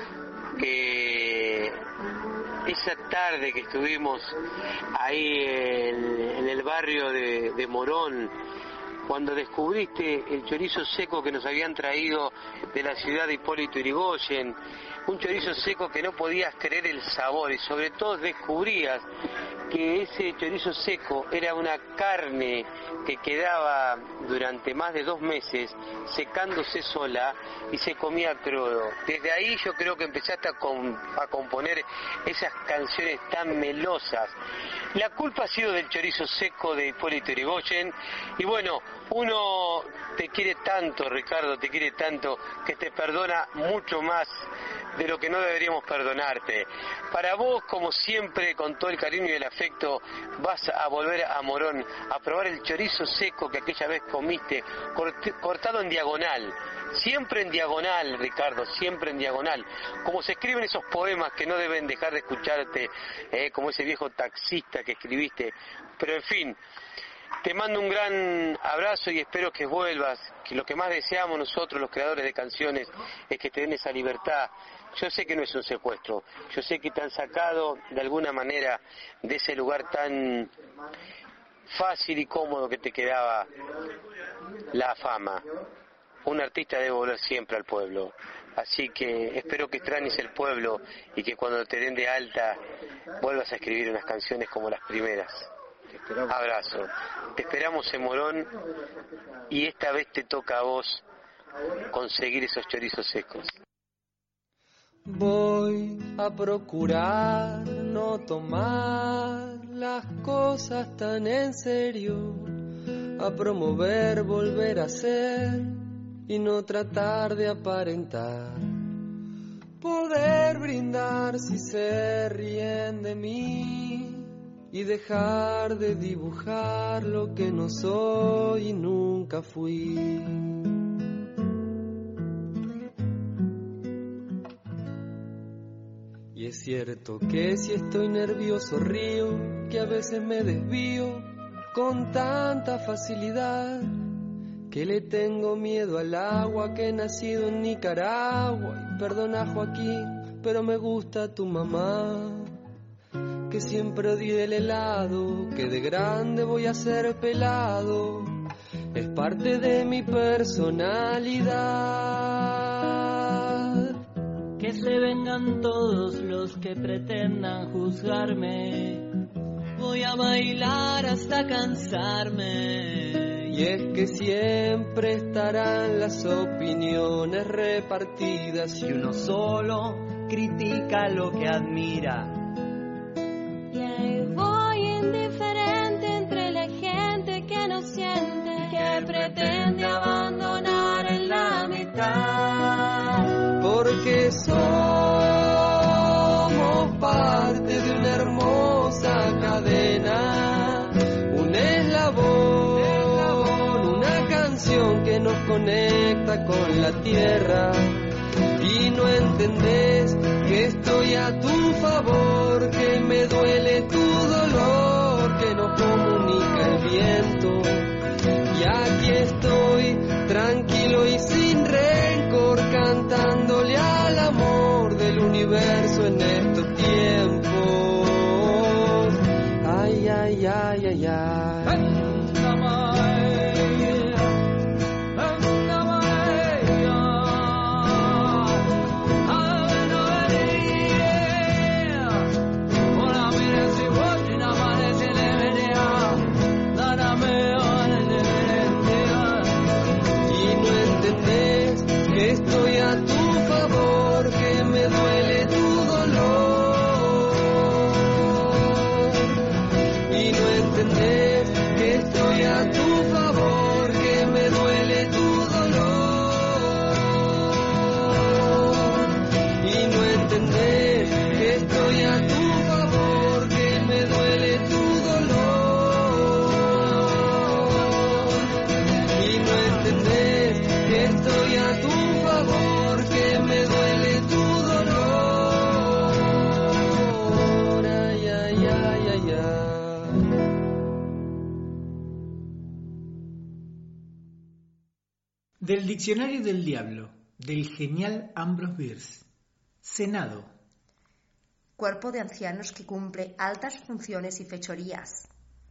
que esa tarde que estuvimos ahí en, en el barrio de, de Morón, cuando descubriste el chorizo seco que nos habían traído de la ciudad de Hipólito Yrigoyen, un chorizo seco que no podías creer el sabor, y sobre todo descubrías que ese chorizo seco era una carne que quedaba durante más de dos meses secándose sola y se comía crudo. Desde ahí yo creo que empezaste a, com- a componer esas canciones tan melosas. La culpa ha sido del chorizo seco de Hipólito Yrigoyen, y bueno, uno te quiere tanto, Ricardo, te quiere tanto, que te perdona mucho más de lo que no deberíamos perdonarte. Para vos, como siempre, con todo el cariño y el afecto, vas a volver a Morón a probar el chorizo seco que aquella vez comiste, cort- cortado en diagonal. Siempre en diagonal, Ricardo, siempre en diagonal. Como se escriben esos poemas que no deben dejar de escucharte, eh, como ese viejo taxista que escribiste. Pero en fin, te mando un gran abrazo y espero que vuelvas, que lo que más deseamos nosotros, los creadores de canciones, es que te den esa libertad. Yo sé que no es un secuestro, yo sé que te han sacado de alguna manera de ese lugar tan fácil y cómodo que te quedaba la fama. Un artista debe volver siempre al pueblo, así que espero que extrañes el pueblo y que cuando te den de alta vuelvas a escribir unas canciones como las primeras. Abrazo. Te esperamos en Morón y esta vez te toca a vos conseguir esos chorizos secos. Voy a procurar no tomar las cosas tan en serio, a promover volver a ser y no tratar de aparentar, poder brindar si se ríen de mí y dejar de dibujar lo que no soy y nunca fui. Y es cierto que si estoy nervioso río, que a veces me desvío con tanta facilidad, que le tengo miedo al agua, que he nacido en Nicaragua. Y perdona, Joaquín, pero me gusta tu mamá, que siempre odié el helado, que de grande voy a ser pelado, es parte de mi personalidad. Que se vengan todos los que pretendan juzgarme, voy a bailar hasta cansarme. Y es que siempre estarán las opiniones repartidas y uno solo critica lo que admira. Y ahí voy indiferente entre la gente que no siente, que pretende abandonar en la mitad. Porque somos parte de una hermosa cadena, un eslabón, una canción que nos conecta con la tierra. Y no entendés que estoy a tu favor, que me duele tu dolor, que nos comunica el viento. Y aquí estoy, tranquilo y sin rencor, cantándole al amor del universo en estos tiempos. Ay, ay, ay, ay, ay. Estoy a tu favor, que me duele tu dolor. Y no entendés que estoy a tu favor, que me duele tu dolor. Y no entendés que estoy a tu favor, que me duele tu dolor. Y no entendés que estoy a tu favor, que me duele tu dolor. Ay, ay, ay, ay, ay. Del Diccionario del Diablo, del genial Ambrose Bierce. Senado. Cuerpo de ancianos que cumple altas funciones y fechorías.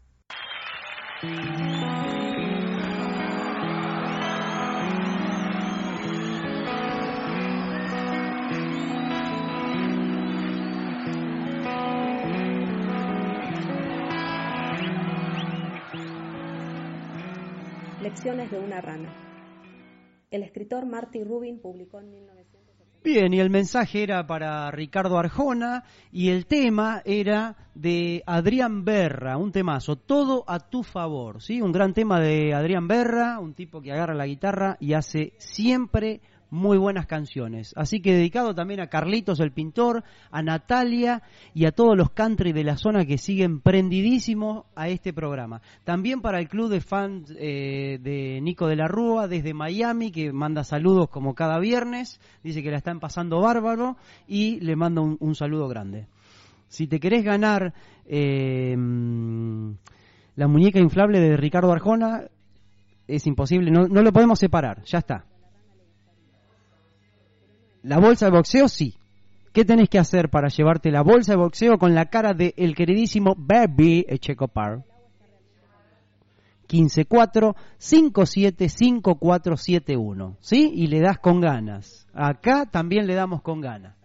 Lecciones de una rana. El escritor Marty Rubin publicó en mil novecientos ochenta. Bien, y el mensaje era para Ricardo Arjona y el tema era de Adrián Berra, un temazo, Todo a tu favor, ¿sí? Un gran tema de Adrián Berra, un tipo que agarra la guitarra y hace siempre muy buenas canciones. Así que dedicado también a Carlitos el pintor, a Natalia y a todos los country de la zona que siguen prendidísimos a este programa. También para el club de fans eh, de Nico de la Rúa desde Miami, que manda saludos como cada viernes, dice que la están pasando bárbaro y le manda un, un saludo grande. Si te querés ganar eh, la muñeca inflable de Ricardo Arjona, es imposible, no, no lo podemos separar, ya está. La bolsa de boxeo, sí. ¿Qué tenés que hacer para llevarte la bolsa de boxeo con la cara de el queridísimo Baby Echecopar? quince cuatro cinco siete cinco cuatro siete uno, ¿sí? Y le das con ganas. Acá también le damos con ganas.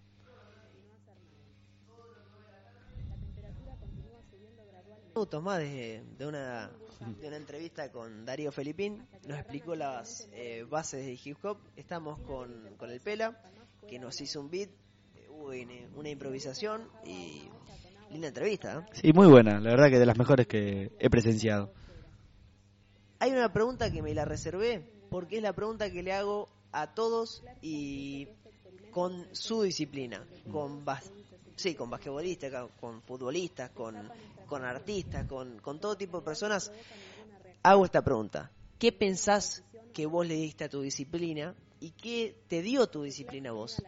Minutos más de, de una de una entrevista con Darío Felipín, nos explicó las eh, bases de hip hop. Estamos con, con el Pela, que nos hizo un beat, eh, hubo una, una improvisación y linda entrevista, ¿eh? Sí, muy buena, la verdad que de las mejores que he presenciado. Hay una pregunta que me la reservé, porque es la pregunta que le hago a todos y con su disciplina, con bas sí, con basquetbolistas, con futbolistas, con, con artistas, con, con todo tipo de personas. Hago esta pregunta: ¿qué pensás que vos le diste a tu disciplina y qué te dio tu disciplina a vos?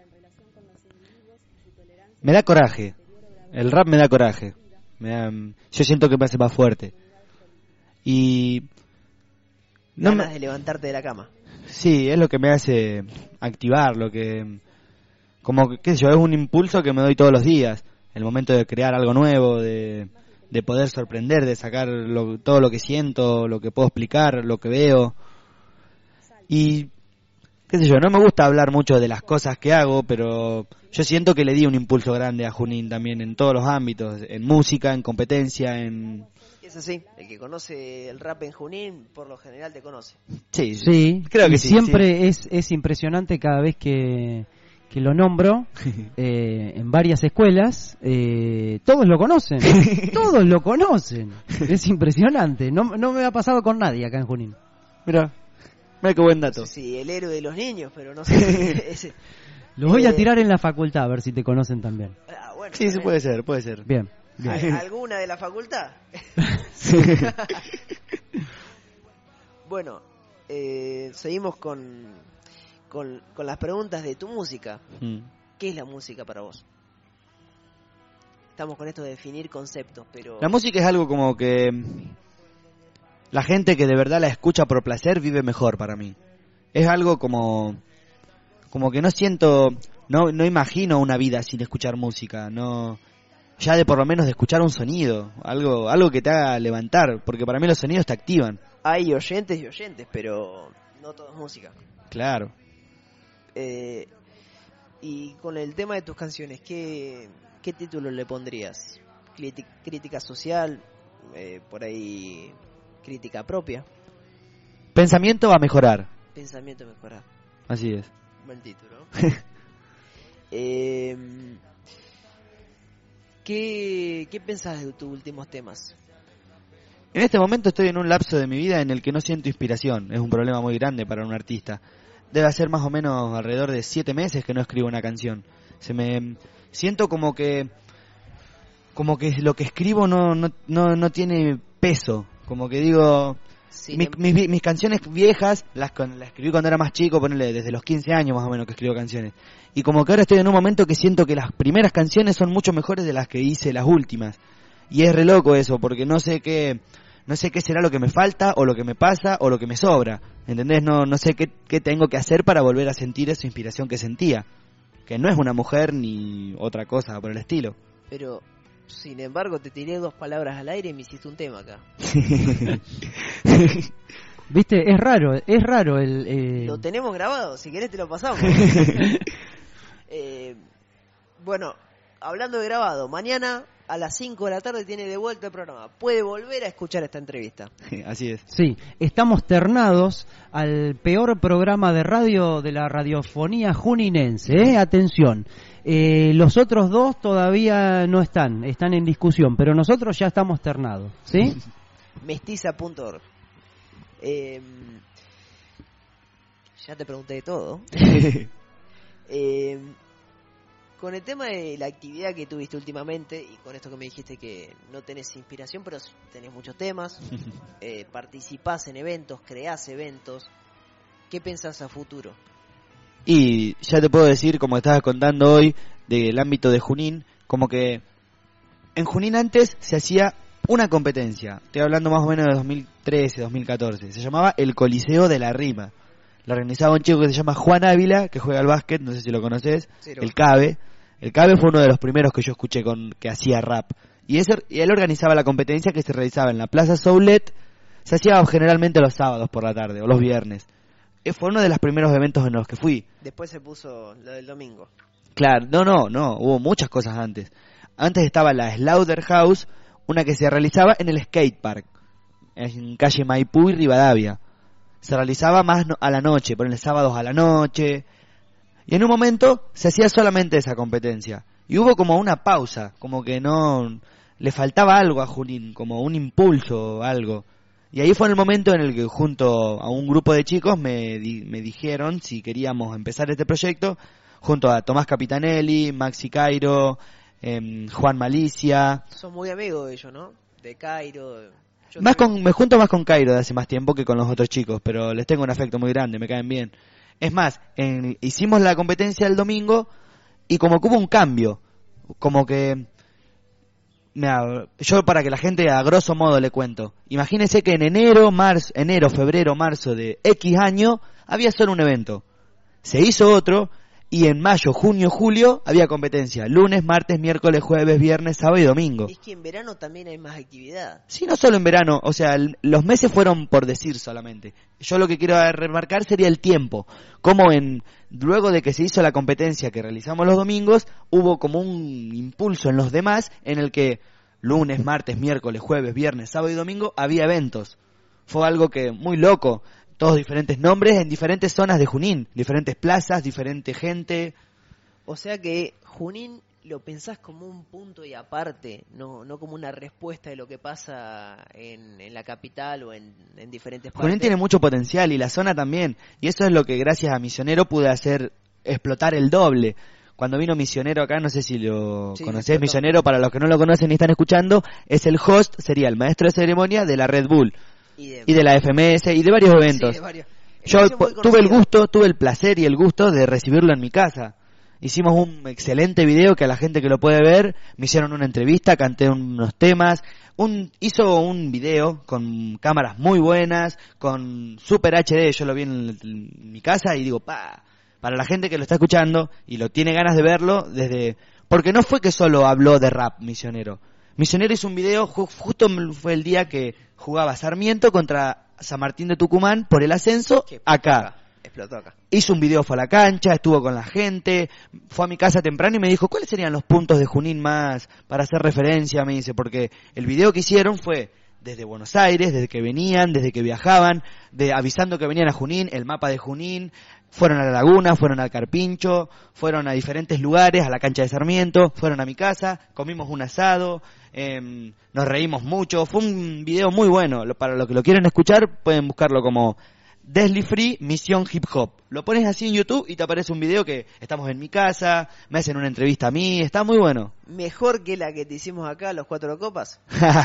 Me da coraje, el rap me da coraje, me da, yo siento que me hace más fuerte y no ganas me... de levantarte de la cama. Sí, es lo que me hace activar, lo que, como que, qué sé yo, es un impulso que me doy todos los días, el momento de crear algo nuevo, de, de poder sorprender, de sacar lo, todo lo que siento, lo que puedo explicar, lo que veo. Y qué sé yo, no me gusta hablar mucho de las cosas que hago, pero yo siento que le di un impulso grande a Junín también en todos los ámbitos, en música, en competencia, en... Es así, el que conoce el rap en Junín, por lo general te conoce. Sí, sí, creo que sí. Siempre sí. Es, es impresionante cada vez que, que lo nombro eh, en varias escuelas, eh, todos lo conocen, todos lo conocen. Es impresionante, no, no me ha pasado con nadie acá en Junín. Mira, mira qué buen dato. No sé si el héroe de los niños, pero no sé. ese, Los voy eh, a tirar en la facultad a ver si te conocen también. Ah, bueno, sí, sí, puede ser, puede ser. Bien. Bien. ¿Alguna de la facultad? Bueno, eh, seguimos con, con, con las preguntas de tu música. Mm. ¿Qué es la música para vos? Estamos con esto de definir conceptos, pero... La música es algo como que la gente que de verdad la escucha por placer vive mejor para mí. Es algo como... como que no siento... no, no imagino una vida sin escuchar música, no... ya de por lo menos de escuchar un sonido, algo algo que te haga levantar, porque para mí los sonidos te activan. Hay oyentes y oyentes, pero no todo es música. Claro. Eh, y con el tema de tus canciones, ¿qué, qué título le pondrías? Crítica, crítica social, eh, por ahí crítica propia. Pensamiento a mejorar. Pensamiento a mejorar. Así es. Buen título. eh... ¿Qué, ¿Qué pensás de tus últimos temas? En este momento estoy en un lapso de mi vida en el que no siento inspiración. Es un problema muy grande para un artista. Debe ser más o menos alrededor de siete meses que no escribo una canción. Se me siento como que como que lo que escribo no no no, no tiene peso. Como que digo, sí, mis, mis, mis canciones viejas las, las escribí cuando era más chico, ponele desde los quince años más o menos que escribo canciones. Y como que ahora estoy en un momento que siento que las primeras canciones son mucho mejores de las que hice las últimas. Y es re loco eso, porque no sé qué... no sé qué será lo que me falta, o lo que me pasa, o lo que me sobra. ¿Entendés? No, no sé qué, qué tengo que hacer para volver a sentir esa inspiración que sentía. Que no es una mujer ni otra cosa por el estilo. Pero, sin embargo, te tiré dos palabras al aire y me hiciste un tema acá. Viste, es raro, es raro el... Eh... Lo tenemos grabado, si querés te lo pasamos. eh, bueno, hablando de grabado, mañana a las cinco de la tarde tiene de vuelta el programa. Puede volver a escuchar esta entrevista. Así es. Sí, estamos ternados al peor programa de radio de la radiofonía juninense. ¿eh? Atención, eh, los otros dos todavía no están, están en discusión, pero nosotros ya estamos ternados, ¿sí? Mestiza punto org. Eh, ya te pregunté de todo. eh, Con el tema de la actividad que tuviste últimamente, y con esto que me dijiste que no tenés inspiración, pero tenés muchos temas, eh, participás en eventos, creás eventos, ¿qué pensás a futuro? Y ya te puedo decir, como estabas contando hoy, del ámbito de Junín, como que en Junín antes se hacía una competencia, estoy hablando más o menos de dos mil trece, dos mil catorce, se llamaba el Coliseo de la Rima. La organizaba un chico que se llama Juan Ávila, que juega al básquet, no sé si lo conoces, sí, el Cabe. El Cabe fue uno de los primeros que yo escuché con que hacía rap. Y, ese, y él organizaba la competencia que se realizaba en la Plaza Soulet. Se hacía generalmente los sábados por la tarde o los viernes. Eh, fue uno de los primeros eventos en los que fui. Después se puso lo del domingo. Claro, no, no, no. Hubo muchas cosas antes. Antes estaba la Slaughterhouse, una que se realizaba en el skatepark, en calle Maipú y Rivadavia. Se realizaba más no, a la noche, ponerle sábados a la noche. Y en un momento se hacía solamente esa competencia. Y hubo como una pausa, como que no... Le faltaba algo a Junín, como un impulso o algo. Y ahí fue el momento en el que junto a un grupo de chicos me, di, me dijeron si queríamos empezar este proyecto, junto a Tomás Capitanelli, Maxi Cairo, eh, Juan Malicia. Son muy amigos de ellos, ¿no? De Cairo... Yo Más con, me junto más con Cairo de hace más tiempo que con los otros chicos, pero les tengo un afecto muy grande, me caen bien. Es más, en, hicimos la competencia el domingo y como que hubo un cambio, como que... Mira, yo para que la gente a grosso modo le cuento. Imagínense que en enero, marzo, enero, febrero, marzo de X año había solo un evento. Se hizo otro y en mayo, junio, julio había competencia. Lunes, martes, miércoles, jueves, viernes, sábado y domingo. Es que en verano también hay más actividad. Sí, no solo en verano, o sea, el, los meses fueron por decir solamente. Yo lo que quiero remarcar sería el tiempo. Como en luego de que se hizo la competencia que realizamos los domingos, hubo como un impulso en los demás en el que lunes, martes, miércoles, jueves, viernes, sábado y domingo había eventos. Fue algo que muy loco. Todos diferentes nombres en diferentes zonas de Junín, diferentes plazas, diferente gente. O sea que Junín lo pensás como un punto y aparte, no no como una respuesta de lo que pasa en, en la capital o en, en diferentes partes. Junín tiene mucho potencial y la zona también. Y eso es lo que gracias a Misionero pude hacer explotar el doble. Cuando vino Misionero acá, no sé si lo sí, conocés, Misionero, para los que no lo conocen y están escuchando, es el host, sería el maestro de ceremonia de la Red Bull. Y de, y de la F M S y de varios eventos. Sí, de varios. Yo tuve el gusto, tuve el placer y el gusto de recibirlo en mi casa. Hicimos un excelente video que a la gente que lo puede ver, me hicieron una entrevista, canté unos temas, un hizo un video con cámaras muy buenas, con Super H D, yo lo vi en, en mi casa y digo, pa, para la gente que lo está escuchando y lo tiene ganas de verlo, desde porque no fue que solo habló de rap Misionero. Misionero hizo un video, justo fue el día que jugaba Sarmiento contra San Martín de Tucumán por el ascenso acá. acá. Explotó acá. Hizo un video, fue a la cancha, estuvo con la gente, fue a mi casa temprano y me dijo, ¿cuáles serían los puntos de Junín más para hacer referencia? Me dice, porque el video que hicieron fue desde Buenos Aires, desde que venían, desde que viajaban, de avisando que venían a Junín, el mapa de Junín, fueron a la laguna, fueron al Carpincho, fueron a diferentes lugares, a la cancha de Sarmiento, fueron a mi casa, comimos un asado, eh, nos reímos mucho, fue un video muy bueno, para los que lo quieren escuchar pueden buscarlo como Desley Free Misión Hip Hop. Lo pones así en YouTube y te aparece un video que estamos en mi casa, me hacen una entrevista a mí, está muy bueno. ¿Mejor que la que te hicimos acá, los Cuatro Copas?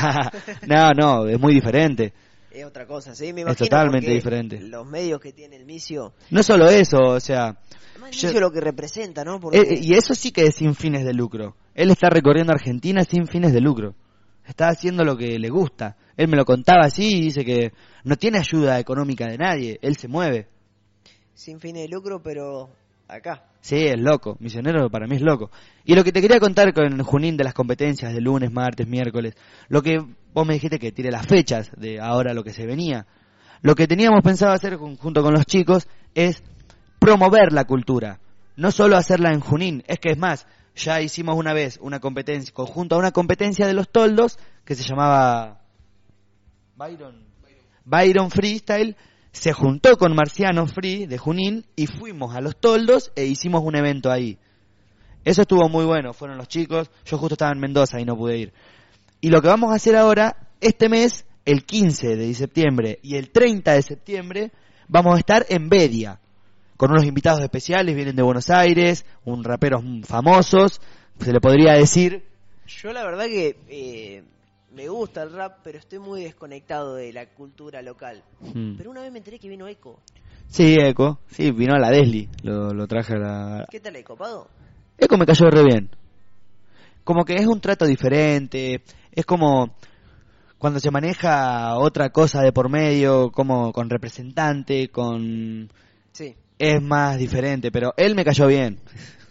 No, no, es muy diferente. Es otra cosa, sí, me imagino. Es totalmente diferente. Los medios que tiene el Misio. No solo eso, o sea. Además, el Misio lo que representa, ¿no? Porque... Eh, y eso sí que es sin fines de lucro. Él está recorriendo Argentina sin fines de lucro. Está haciendo lo que le gusta. Él me lo contaba así y dice que no tiene ayuda económica de nadie, él se mueve. Sin fines de lucro, pero acá. Sí, es loco, misionero para mí es loco. Y lo que te quería contar con Junín de las competencias de lunes, martes, miércoles, lo que vos me dijiste que tire las fechas de ahora lo que se venía. Lo que teníamos pensado hacer junto con los chicos es promover la cultura, no solo hacerla en Junín, es que es más, ya hicimos una vez una competencia, conjunto a una competencia de los toldos que se llamaba Byron, Byron Freestyle, se juntó con Marciano Free de Junín y fuimos a los toldos e hicimos un evento ahí. Eso estuvo muy bueno, fueron los chicos, yo justo estaba en Mendoza y no pude ir. Y lo que vamos a hacer ahora, este mes, el quince de septiembre y el treinta de septiembre, vamos a estar en Bedia, con unos invitados especiales, vienen de Buenos Aires, un raperos famosos, se le podría decir. Yo la verdad que eh, me gusta el rap, pero estoy muy desconectado de la cultura local. Hmm. Pero una vez me enteré que vino Eco. Sí, Eco, sí, vino a la Desli, lo, lo traje a la... ¿Qué tal Eco, Pado? Eco me cayó re bien. Como que es un trato diferente, es como cuando se maneja otra cosa de por medio, como con representante, con... Sí. Es más diferente, pero él me cayó bien.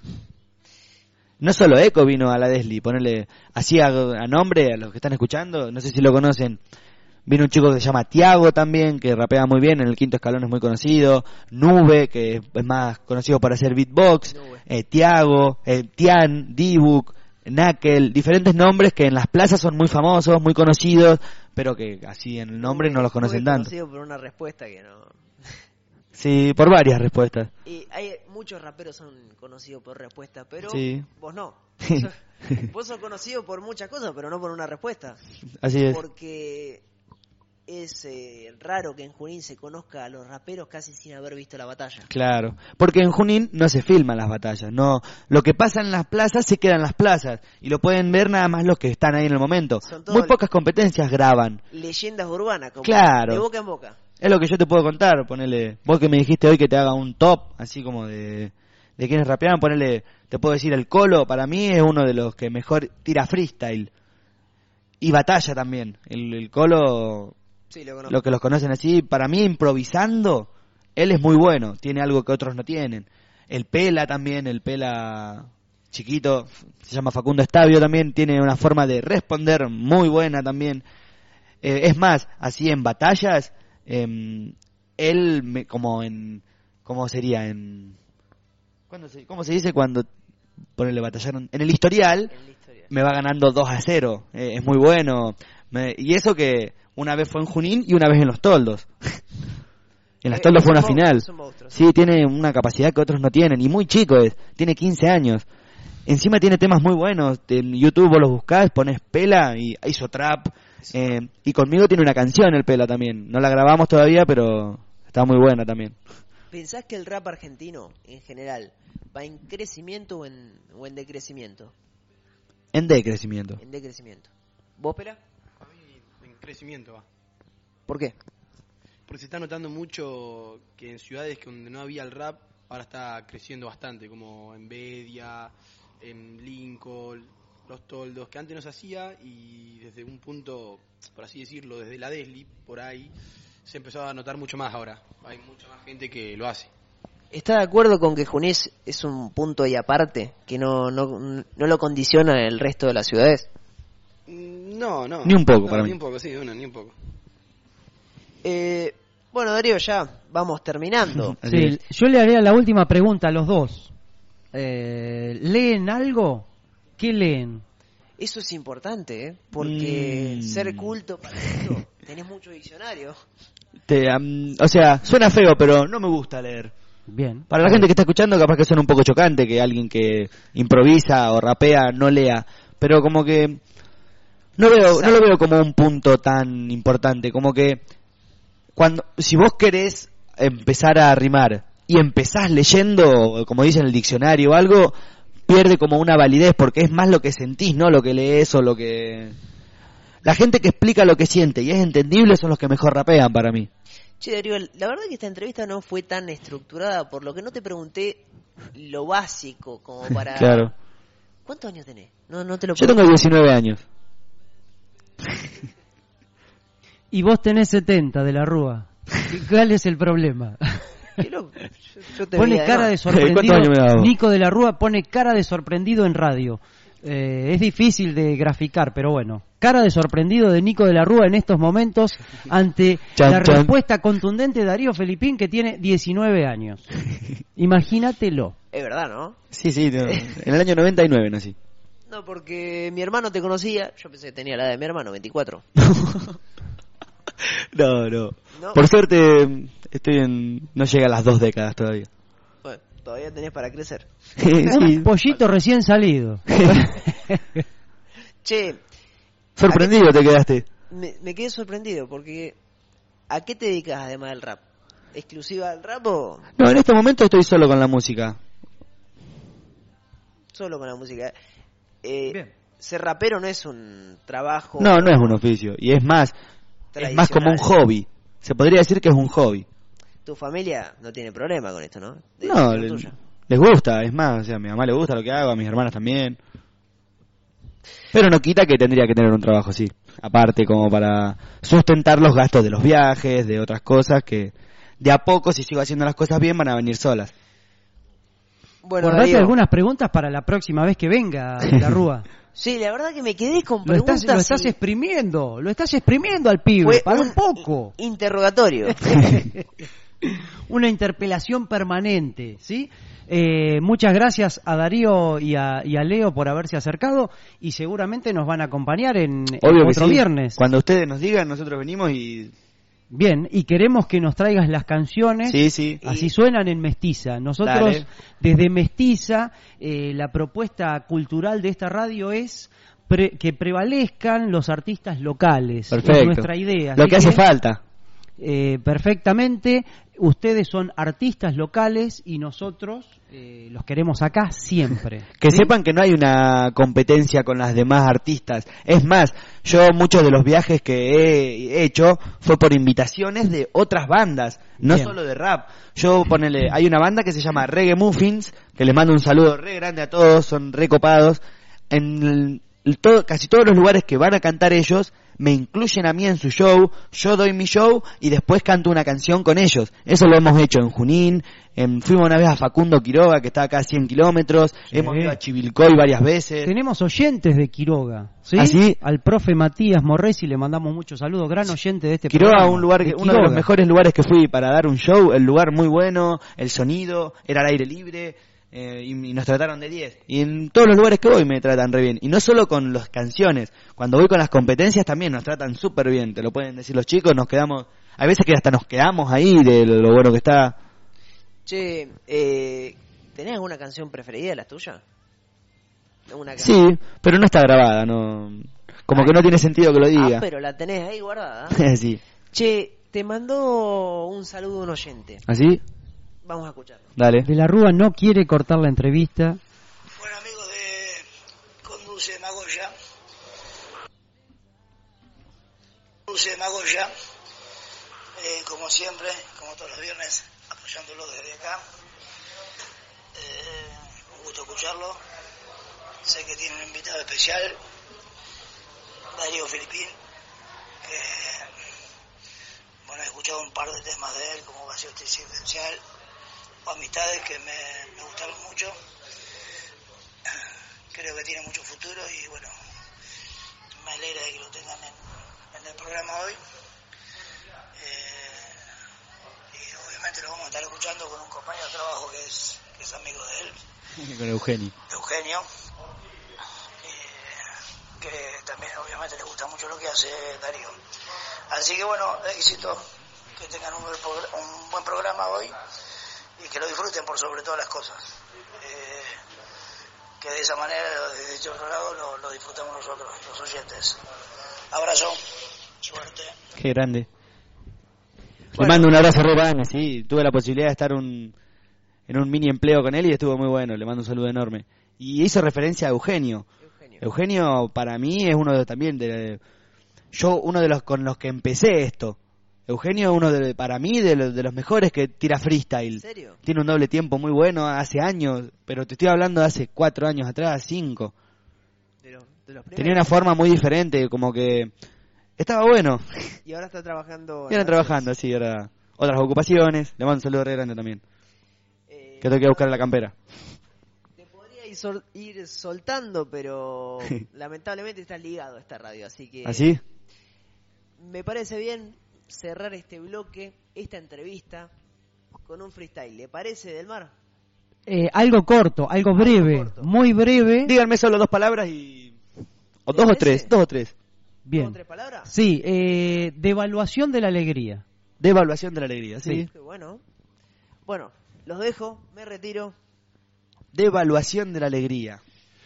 No solo Eco vino a la Desli, ponerle así a, a nombre a los que están escuchando, no sé si lo conocen. Vino un chico que se llama Tiago también, que rapea muy bien, en el quinto escalón es muy conocido. Nube, que es más conocido por hacer beatbox. Eh, Tiago, eh, Tian, D-Book, Knuckle, diferentes nombres que en las plazas son muy famosos, muy conocidos, pero que así en el nombre no los conocen tanto. Conocido por una respuesta que no... Sí, por varias respuestas. Y hay muchos raperos son conocidos por respuestas, pero sí. Vos no. Vos sos, vos sos conocido por muchas cosas, pero no por una respuesta. Así es. Porque es eh, raro que en Junín se conozca a los raperos casi sin haber visto la batalla. Claro, porque en Junín no se filman las batallas, no, lo que pasa en las plazas se queda en las plazas y lo pueden ver nada más los que están ahí en el momento. Muy pocas competencias graban. Leyendas urbanas, como claro. De boca en boca. Es lo que yo te puedo contar, ponele, vos que me dijiste hoy que te haga un top, así como de, de quienes rapeaban, ponele, te puedo decir el Colo, para mí es uno de los que mejor tira freestyle. Y batalla también, el, el Colo, sí, lo conozco. Los que los conocen así, para mí improvisando, él es muy bueno, tiene algo que otros no tienen. El Pela también, el Pela chiquito, se llama Facundo Estavio también, tiene una forma de responder muy buena también. Eh, es más, así en batallas... Eh, él me, como en cómo sería en ¿cuándo se, cómo se dice cuando ponele batallaron en el historial, el historial me va ganando dos a cero, eh, es muy bueno me, y eso que una vez fue en Junín y una vez en los toldos. En las toldos fue una final. Sí, tiene una capacidad que otros no tienen y muy chico es, tiene quince años. Encima tiene temas muy buenos, en YouTube vos los buscás, pones Pela y hizo trap. Eh, y conmigo tiene una canción el Pela también. No la grabamos todavía, pero está muy buena también. ¿Pensás que el rap argentino, en general, va en crecimiento o en, o en decrecimiento? En decrecimiento. En decrecimiento. ¿Vos, Pela? A mí en crecimiento va. ¿Por qué? Porque se está notando mucho que en ciudades donde no había el rap, ahora está creciendo bastante, como en Bedia, en Lincoln... Los toldos, que antes no se hacía y desde un punto, por así decirlo, desde la Desli, por ahí, se empezó a notar mucho más ahora. Hay mucha más gente que lo hace. ¿Está de acuerdo con que Junín es un punto y aparte, que no, no, no lo condiciona el resto de las ciudades? No, no. Ni un poco, no, para ni mí. un poco, sí, no, ni un poco. Eh, bueno, Darío, ya vamos terminando. Sí, yo le haría la última pregunta a los dos. Eh, ¿Leen algo? ¿Qué leen? Eso es importante, ¿eh? Porque mm. ser culto para esto, tenés mucho diccionario. Te, um, o sea, suena feo, pero no me gusta leer. Bien. Para la gente que está escuchando, capaz que suena un poco chocante que alguien que improvisa o rapea no lea, pero como que no veo, no lo veo como un punto tan importante, como que cuando, si vos querés empezar a rimar y empezás leyendo, como dice en el diccionario o algo, pierde como una validez porque es más lo que sentís, no lo que lees o lo que... La gente que explica lo que siente y es entendible son los que mejor rapean para mí. Che, Darío, la verdad que esta entrevista no fue tan estructurada, por lo que no te pregunté lo básico como para... Claro. ¿Cuántos años tenés? No, no te lo Yo tengo diecinueve años. Y vos tenés setenta de la Rúa. ¿Cuál es el problema? Yo, yo te pone veía, cara ¿no? de sorprendido. años me da vos? Nico de la Rúa pone cara de sorprendido en radio. Eh, es difícil de graficar, pero bueno. Cara de sorprendido de Nico de la Rúa en estos momentos ante Chan, la chan. respuesta contundente de Darío Felipín, que tiene diecinueve años. Imagínatelo. Es verdad, ¿no? Sí, sí, no, en el año noventa y nueve nací. No, porque mi hermano te conocía, yo pensé que tenía la edad de mi hermano, veinticuatro. No, no, No. Por suerte estoy en... no llega a las dos décadas todavía. Bueno, todavía tenés para crecer. Un pollito recién salido. Che, Sorprendido te quedaste. me, me quedé sorprendido porque ¿a qué te dedicas además del rap? ¿Exclusiva del rap o No, en este momento estoy solo con la música. solo con la música? Eh, ser rapero no es un trabajo. No, no es un oficio. Y es más, es más como un hobby. Se podría decir que es un hobby. Tu familia no tiene problema con esto, ¿no? De No, decisión le- tuya. les gusta. Es más, o sea, a mi mamá le gusta lo que hago, a mis hermanas también. Pero no quita que tendría que tener un trabajo así. Aparte, como para sustentar los gastos de los viajes, de otras cosas que de a poco, si sigo haciendo las cosas bien, van a venir solas. Bueno, Guardate Darío. algunas preguntas para la próxima vez que venga de la Rúa. Sí, la verdad que me quedé con Lo estás, preguntas. lo estás y- exprimiendo, lo estás exprimiendo al pibe. Fue Para un un poco. interrogatorio. Una interpelación permanente, ¿sí? Eh, muchas gracias a Darío y a, y a Leo por haberse acercado y seguramente nos van a acompañar en, en Obvio que otro sí. viernes. Cuando ustedes nos digan, nosotros venimos y... Bien, y queremos que nos traigas las canciones, Sí, sí. así suenan en Mestiza. Nosotros, Dale. desde Mestiza, eh, la propuesta cultural de esta radio es pre- que prevalezcan los artistas locales. Perfecto. Es nuestra idea. Lo Así que hace falta. eh, perfectamente, ustedes son artistas locales y nosotros eh, los queremos acá siempre. Que ¿sí? sepan que no hay una competencia con las demás artistas. Es más, yo muchos de los viajes que he hecho fue por invitaciones de otras bandas, no Bien. solo de rap. Yo ponele, hay una banda que se llama Reggae Muffins, que les mando un saludo re grande a todos, son re copados. En el- el todo, casi todos los lugares que van a cantar ellos me incluyen a mí en su show, yo doy mi show y después canto una canción con ellos. Eso lo hemos hecho en Junín, en, fuimos una vez a Facundo Quiroga, que está acá a cien kilómetros, hemos ido a Chivilcoy varias veces. Tenemos oyentes de Quiroga, ¿sí? ¿Ah, sí? Al profe Matías Morresi le mandamos muchos saludos, gran oyente de este Quiroga, programa. un lugar, que- de uno de los Quiroga. mejores lugares que fui para dar un show, el lugar muy bueno, el sonido, era al aire libre, eh, y, y nos trataron de diez. Y en todos los lugares que voy me tratan re bien. Y no solo con las canciones, cuando voy con las competencias también nos tratan súper bien, te lo pueden decir los chicos, nos quedamos, hay veces que hasta nos quedamos ahí de lo bueno que está. Che, eh, ¿tenés alguna canción preferida de la tuya? Una can- Sí, pero no está grabada, no, como que no tiene sentido que lo Ah, diga. pero la tenés ahí guardada. Sí. Che, te mandó un saludo un oyente. ¿Así? Vamos a escucharlo. Dale. De la Rúa no quiere cortar la entrevista. Conduce Magoya. Conduce Magoya. Eh, como siempre, como todos los viernes, apoyándolo desde acá. Eh, un gusto escucharlo. Sé que tiene un invitado especial, Darío Felipín, que bueno, he escuchado un par de temas de él, como Vacío Existencial, o Amistades, que me, me gustaron mucho. Creo que tiene mucho futuro y bueno, me alegra de que lo tengan en, en el programa hoy. Eh, y obviamente lo vamos a estar escuchando con un compañero de trabajo que es, que es amigo de él, Con Eugenio. Eugenio, eh, que también obviamente le gusta mucho lo que hace Darío. Así que bueno, éxito, que tengan un, buen progr- un buen programa hoy y que lo disfruten por sobre todas las cosas. Eh, que de esa manera, desde este otro lado, lo, lo disfrutamos nosotros, los oyentes. Abrazo, suerte. Qué grande. Le Bueno. mando un abrazo re grande, sí. Tuve la posibilidad de estar un, en un mini empleo con él y estuvo muy bueno. Le mando un saludo enorme. Y hizo referencia a Eugenio. Eugenio, Eugenio para mí es uno de también de... Yo, uno de los con los que empecé esto. Eugenio, uno de, para mí, de los, de los mejores que tira freestyle. ¿En serio? Tiene un doble tiempo muy bueno, hace años, pero te estoy hablando de hace cuatro años atrás, cinco. De los, de los Tenía una forma muy diferente, como que Estaba bueno. Y ahora está trabajando. Y ahora trabajando, sí, ahora otras ocupaciones. Le mando un saludo re grande también. Eh, que tengo que ir a buscar la campera. Te podría ir, sol- ir soltando, pero lamentablemente estás ligado a esta radio, así que... ¿Así? Me parece bien cerrar este bloque, esta entrevista, con un freestyle. ¿Le parece, Delmar? Eh, algo corto, algo breve, algo corto. Muy breve. Díganme solo dos palabras y... O dos o tres, dos o tres. Bien. ¿Dos o tres palabras? Sí, eh, devaluación de la alegría. Devaluación de la alegría, sí. sí. Qué bueno. Bueno, los dejo, me retiro. Devaluación de la alegría.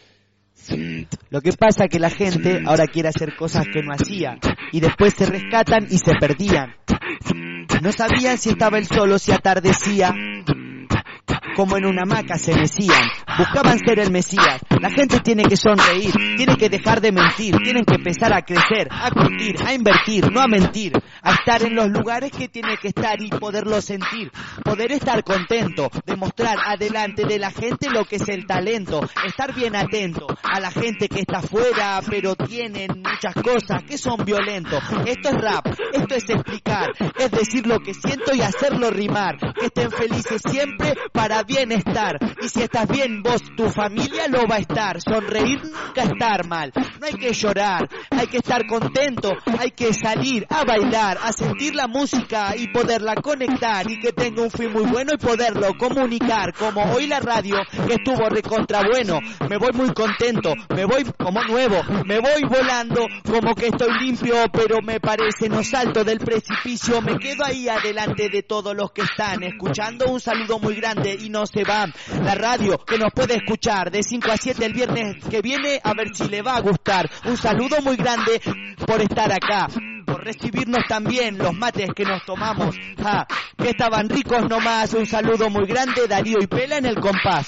Lo que pasa es que la gente ahora quiere hacer cosas que no hacía y después se rescatan y se perdían. No sabían si estaba el sol o si atardecía. Como en una hamaca se mecían, buscaban ser el Mesías. La gente tiene que sonreír, tiene que dejar de mentir, tienen que empezar a crecer, a curtir, a invertir, no a mentir, a estar en los lugares que tiene que estar y poderlo sentir, poder estar contento, demostrar adelante de la gente lo que es el talento, estar bien atento a la gente que está afuera, pero tienen muchas cosas que son violentos. Esto es rap, esto es explicar, es decir lo que siento y hacerlo rimar, que estén felices siempre para bienestar, y si estás bien vos, tu familia lo va a estar. Sonreír nunca estar mal, no hay que llorar, hay que estar contento, hay que salir a bailar, a sentir la música y poderla conectar, y que tenga un fin muy bueno y poderlo comunicar, como hoy la radio que estuvo recontra bueno. Me voy muy contento, me voy como nuevo, me voy volando como que estoy limpio, pero me parece no salto del precipicio, me quedo ahí adelante de todos los que están escuchando. Un saludo muy grande y no se van. La radio que nos puede escuchar de cinco a siete el viernes que viene, a ver si le va a gustar. Un saludo muy grande por estar acá, por recibirnos también los mates que nos tomamos, ja, que estaban ricos nomás. Un saludo muy grande, Darío y Pela en el compás.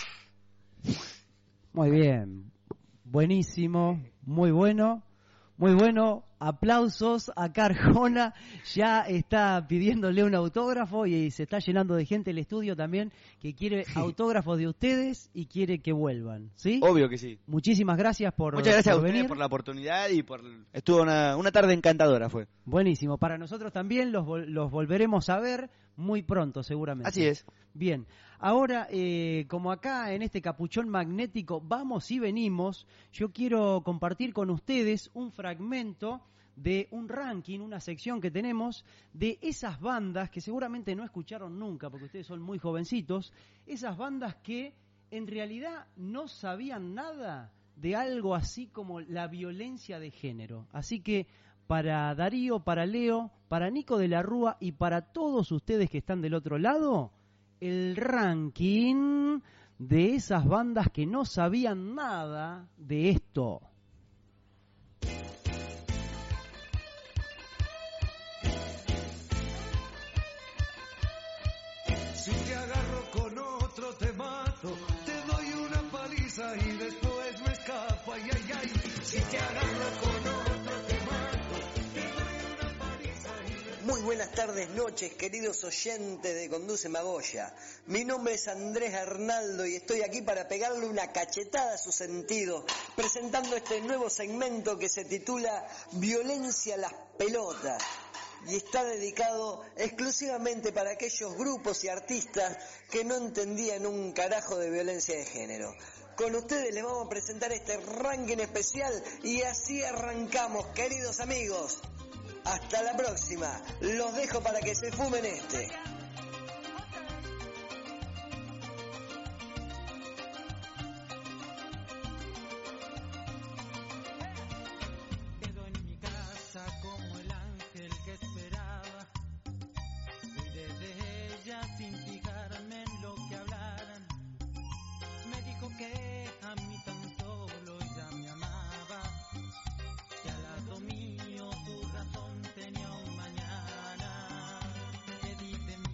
Muy bien, buenísimo, muy bueno, muy bueno. Aplausos a Arjona, ya está pidiéndole un autógrafo y se está llenando de gente el estudio también que quiere autógrafos de ustedes y quiere que vuelvan, ¿sí? Obvio que sí. Muchísimas gracias por Muchas gracias por a ustedes venir. por la oportunidad y por estuvo una, una tarde encantadora fue. Buenísimo, para nosotros también los, los volveremos a ver muy pronto seguramente. Así es. Bien, ahora eh, como acá en este capuchón magnético vamos y venimos, yo quiero compartir con ustedes un fragmento de un ranking, una sección que tenemos de esas bandas que seguramente no escucharon nunca porque ustedes son muy jovencitos, esas bandas que en realidad no sabían nada de algo así como la violencia de género. Así que para Darío, para Leo, para Nico de la Rúa y para todos ustedes que están del otro lado, el ranking de esas bandas que no sabían nada de esto. Si te agarro con otro te mato, te doy una paliza y después me escapo, ay, ay, ay. Si te agarro con otro te mato, te doy una paliza y después... Muy buenas tardes, noches, queridos oyentes de Conduce Magoya. Mi nombre es Andrés Arnaldo y estoy aquí para pegarle una cachetada a su sentido, presentando este nuevo segmento que se titula Violencia a las pelotas. Y está dedicado exclusivamente para aquellos grupos y artistas que no entendían un carajo de violencia de género. Con ustedes les vamos a presentar este ranking especial y así arrancamos, queridos amigos. Hasta la próxima. Los dejo para que se fumen este. Sin fijarme en lo que hablaran, me dijo que a mí tan solo ella me amaba, que al lado mío su razón tenía un mañana. Que di de mí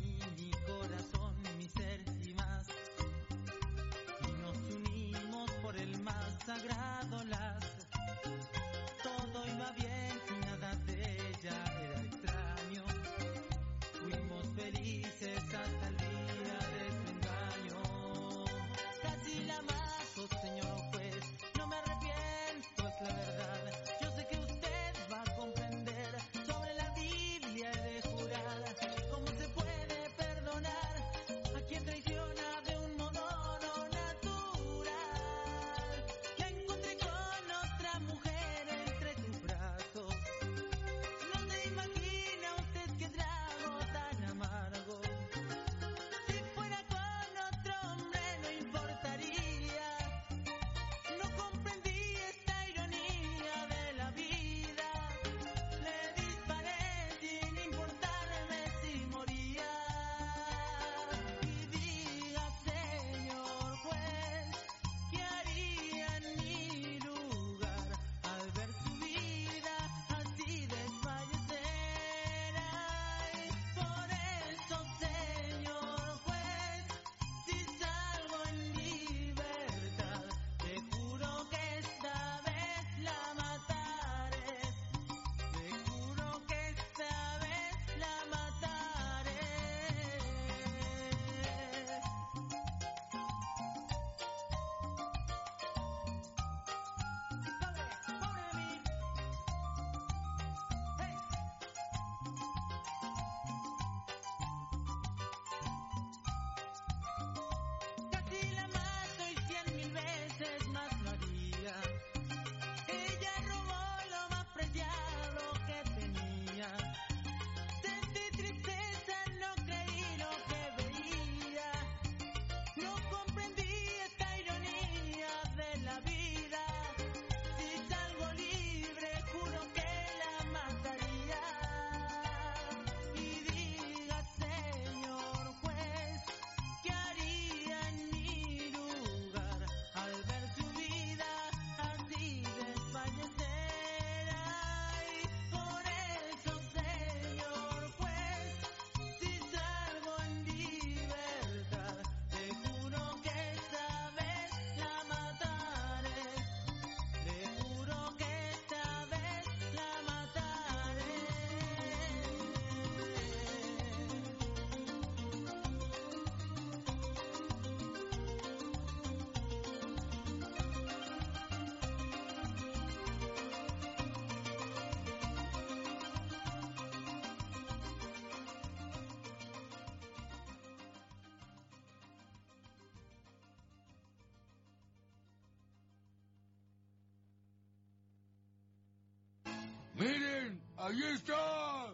Miren, ahí está.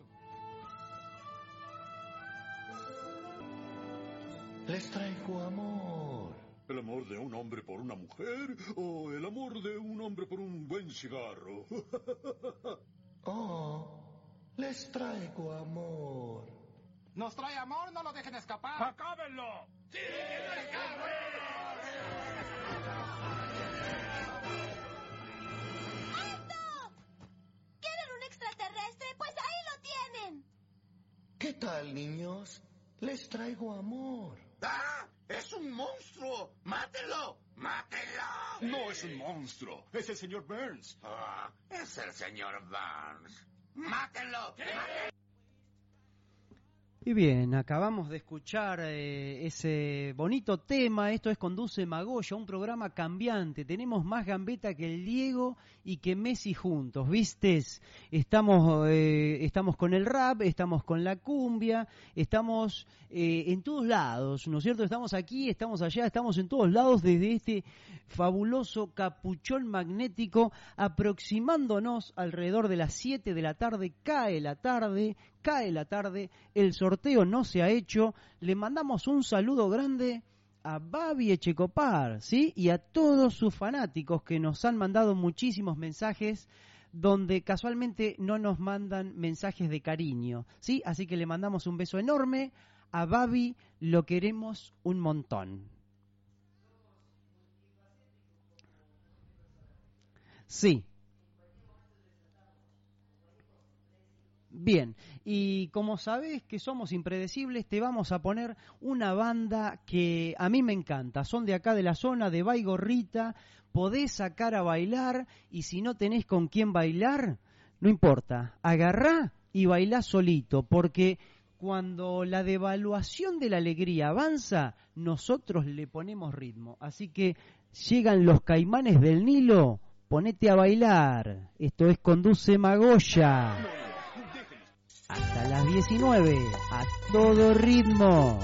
Les traigo amor. ¿El amor de un hombre por una mujer o el amor de un hombre por un buen cigarro? Oh, les traigo amor. ¿Nos trae amor? No lo dejen escapar. ¡Acábenlo! ¡Sí, ¡Alto! ¿Quieren un extraterrestre? Pues ahí lo tienen. ¿Qué tal, niños? Les traigo amor. ¡Ah! ¡Es un monstruo! ¡Mátelo! ¡Mátelo! No es un monstruo, es el señor Burns. Ah, es el señor Burns. ¡Mátenlo! Y bien, acabamos de escuchar eh, ese bonito tema. Esto es Conduce Magoya, un programa cambiante. Tenemos más gambeta que el Diego y que Messi juntos, ¿vistes? Estamos, eh, estamos con el rap, estamos con la cumbia, estamos eh, en todos lados, ¿no es cierto? Estamos aquí, estamos allá, estamos en todos lados desde este fabuloso capuchón magnético, aproximándonos alrededor de las siete de la tarde. Cae la tarde, cae la tarde, el sorteo no se ha hecho. Le mandamos un saludo grande a Babi Echecopar, ¿sí? Y a todos sus fanáticos que nos han mandado muchísimos mensajes donde casualmente no nos mandan mensajes de cariño, ¿sí? Así que le mandamos un beso enorme a Babi, lo queremos un montón. Sí. Bien, y como sabés que somos impredecibles, te vamos a poner una banda que a mí me encanta. Son de acá de la zona de Baigorrita, podés sacar a bailar y si no tenés con quién bailar, no importa, agarrá y bailá solito, porque cuando la devaluación de la alegría avanza, nosotros le ponemos ritmo. Así que llegan los Caimanes del Nilo, ponete a bailar. Esto es Conduce Magoya. Hasta las diecinueve, a todo ritmo.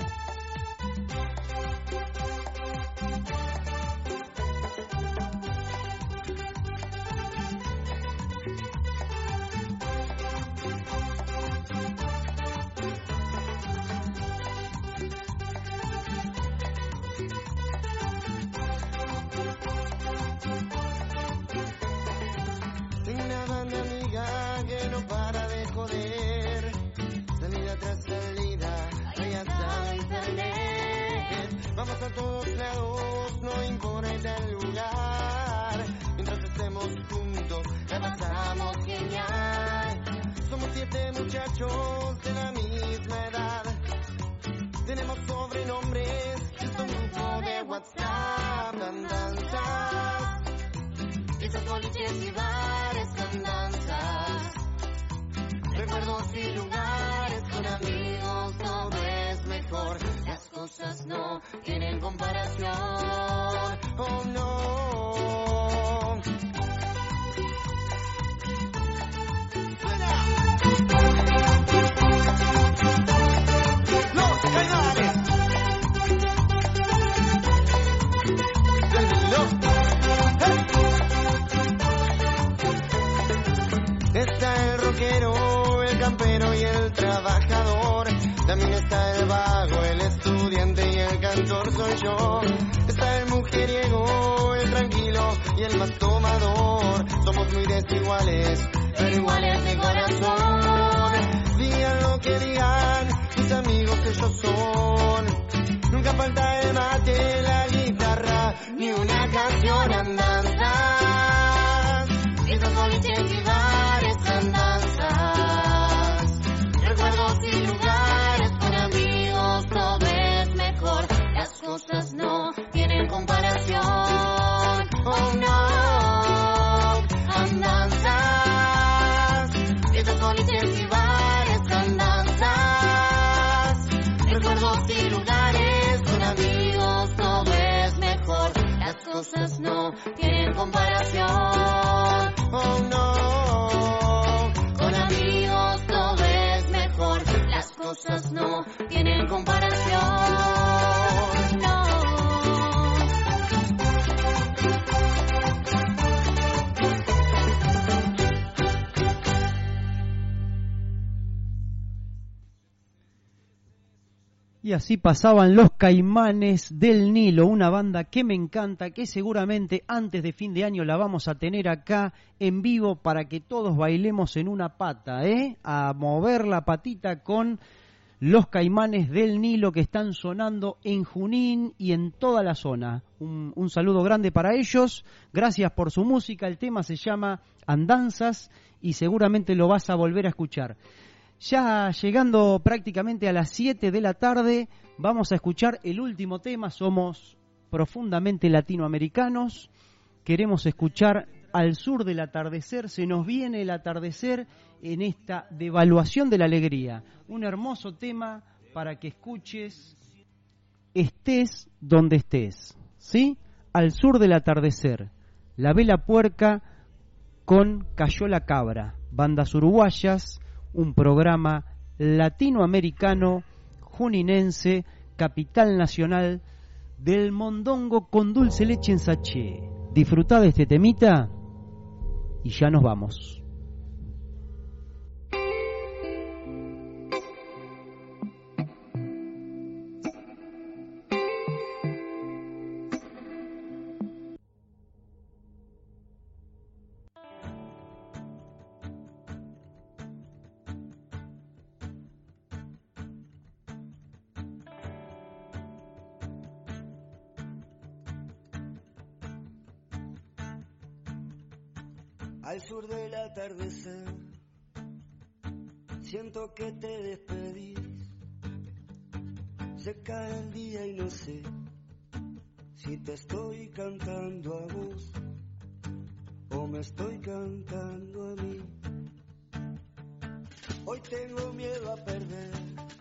Tengo una banda amiga que no para de joder. Salida tras salida, ahí hasta internet. Vamos a todos lados, no importa el lugar. Mientras estemos juntos, la pasamos genial. Somos siete muchachos de la misma edad. Tenemos sobrenombres, es un grupo de WhatsApp, andanzas. Esos boliches y bares con danzas. Recuerdos y lugares con amigos, todo es mejor. Las cosas no tienen comparación. Oh no. Los Caimanes. Está el rockero, el campero y el trabajador. También está el vago, el estudiante y el cantor soy yo. Está el mujeriego, el tranquilo y el más tomador. Somos muy desiguales, pero iguales de corazón. Digan lo que digan, mis amigos ellos son. Nunca falta el mate, la guitarra, ni una canción andanzas. Esos boliches y bares andanzas. Recuerdos y lugares con amigos, todo es mejor. Las cosas no tienen comparación. Oh no, andanzas. Esos boliches y bares andanzas. Recuerdos y lugares con amigos, todo es mejor. Las cosas no tienen comparación. Oh no, con amigos todo es mejor. Las cosas no tienen comparación. No. Y así pasaban Los Caimanes del Nilo, una banda que me encanta, que seguramente antes de fin de año la vamos a tener acá en vivo para que todos bailemos en una pata, ¿eh? A mover la patita con Los Caimanes del Nilo, que están sonando en Junín y en toda la zona. Un, un saludo grande para ellos, gracias por su música. El tema se llama Andanzas y seguramente lo vas a volver a escuchar. Ya llegando prácticamente a las siete de la tarde, vamos a escuchar el último tema. Somos profundamente latinoamericanos, queremos escuchar Al sur del atardecer. Se nos viene el atardecer en esta devaluación de la alegría. Un hermoso tema para que escuches, estés donde estés, ¿sí? Al sur del atardecer, La Vela Puerca con Cayó la Cabra, bandas uruguayas, un programa latinoamericano, juninense, capital nacional del mondongo con dulce leche en sachet. Disfrutá de este temita y ya nos vamos. Al sur del atardecer, siento que te despedís. Se cae el día y no sé si te estoy cantando a vos o me estoy cantando a mí. Hoy tengo miedo a perder,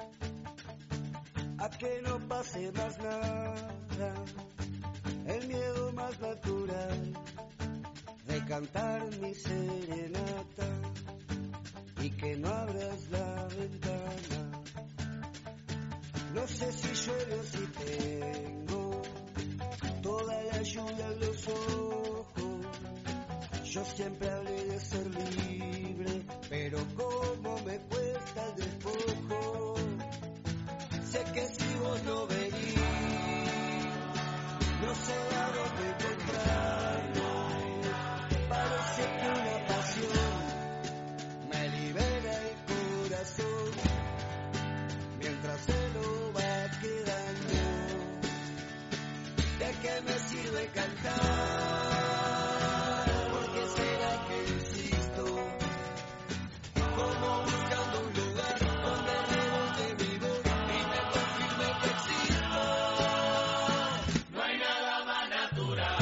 a que no pase más nada, el miedo más natural de cantar mi serenata y que no abras la ventana. No sé si llueve o si tengo toda la lluvia en los ojos. Yo siempre hablé de ser libre, pero cómo me cuesta el despojo. Sé que si vos no venís, no sé a dónde encontrarnos. Parece que una pasión me libera el corazón mientras se lo va quedando. ¿De qué me sirve cantar? ¿Por qué será que insisto? Como buscando un lugar donde rebote mi voz y me confirme que existo. No hay nada más natural.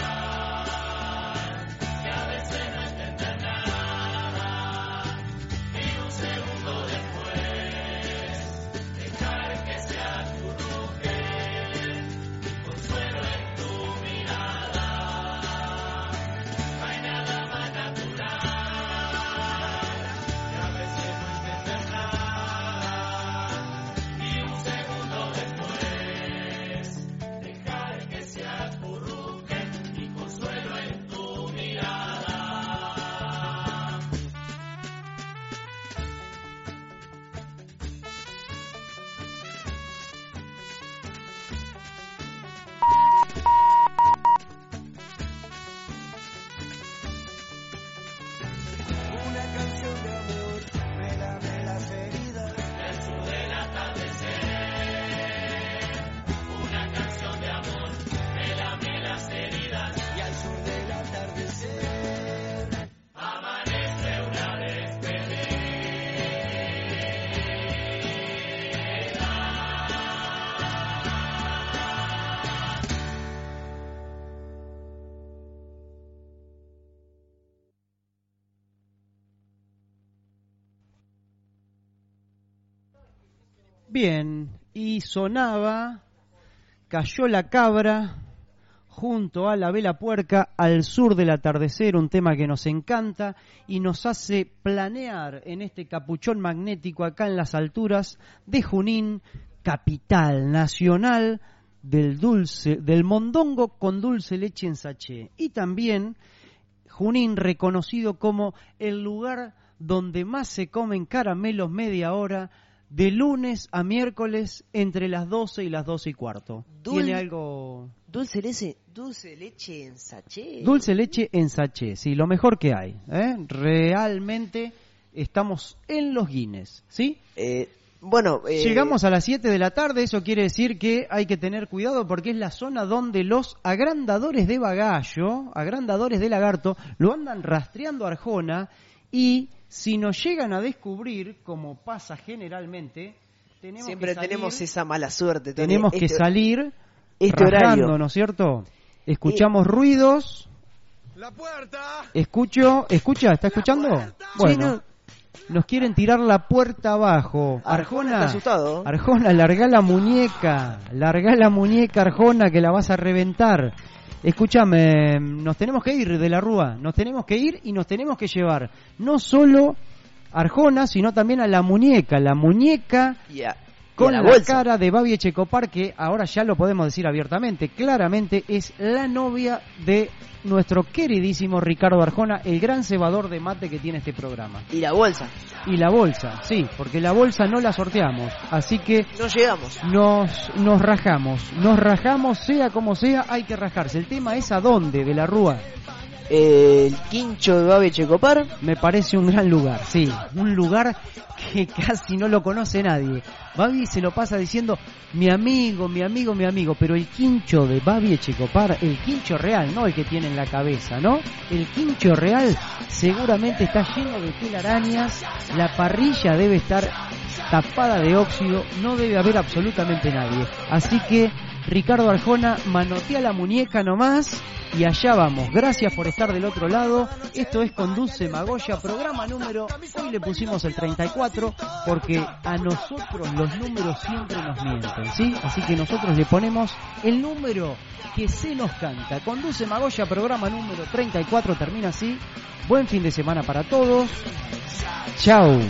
Bien, y sonaba Cayó la Cabra junto a La Vela Puerca, Al sur del atardecer, un tema que nos encanta y nos hace planear en este capuchón magnético acá en las alturas de Junín, capital nacional del dulce, del mondongo con dulce leche en sachet. Y también Junín reconocido como el lugar donde más se comen caramelos media hora de lunes a miércoles entre las doce y las doce y cuarto. Dul- ¿Tiene algo? Dulce leche, dulce leche en sachet. Dulce leche en sachet, sí, lo mejor que hay. ¿eh? Realmente estamos en los Guinness, ¿sí? Eh, bueno, eh... llegamos a las siete de la tarde, eso quiere decir que hay que tener cuidado porque es la zona donde los agrandadores de bagallo, agrandadores de lagarto, lo andan rastreando a Arjona y si nos llegan a descubrir, como pasa generalmente, tenemos siempre que salir, tenemos esa mala suerte. Tony. Tenemos este, que salir este rajando, horario. ¿no es cierto? Escuchamos y... ruidos. La puerta. Escucho, escucha, ¿está escuchando? Bueno. Sí, no. Nos quieren tirar la puerta abajo. Arjona, Arjona, está asustado. Arjona, larga la muñeca. Larga la muñeca, Arjona, que la vas a reventar. Escúchame, nos tenemos que ir de la Rúa. Nos tenemos que ir y nos tenemos que llevar no solo a Arjona, sino también a la muñeca. La muñeca yeah. con la, la bolsa. cara de Babi Echecopar, que ahora ya lo podemos decir abiertamente, claramente es la novia de nuestro queridísimo Ricardo Arjona, el gran cebador de mate que tiene este programa. Y la bolsa. Y la bolsa, sí, porque la bolsa no la sorteamos, así que no llegamos. Nos, nos rajamos, nos rajamos, sea como sea, hay que rajarse. El tema es a dónde, de la Rúa. El quincho de Babi Echecopar. Me parece un gran lugar, sí, un lugar que casi no lo conoce nadie. Babi se lo pasa diciendo mi amigo, mi amigo, mi amigo, pero el quincho de Babi Echecopar, el quincho real, no el que tiene en la cabeza, ¿no? El quincho real seguramente está lleno de telarañas, la parrilla debe estar tapada de óxido, no debe haber absolutamente nadie. Así que Ricardo Arjona manotea la muñeca nomás y allá vamos. Gracias por estar del otro lado. Esto es Conduce Magoya, programa número, hoy le pusimos el treinta y cuatro porque a nosotros los números siempre nos mienten, ¿sí? Así que nosotros le ponemos el número que se nos canta. Conduce Magoya, programa número treinta y cuatro, termina así. Buen fin de semana para todos. Chau.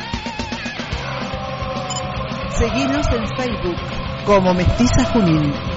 Seguinos en Facebook como Mestiza Junín.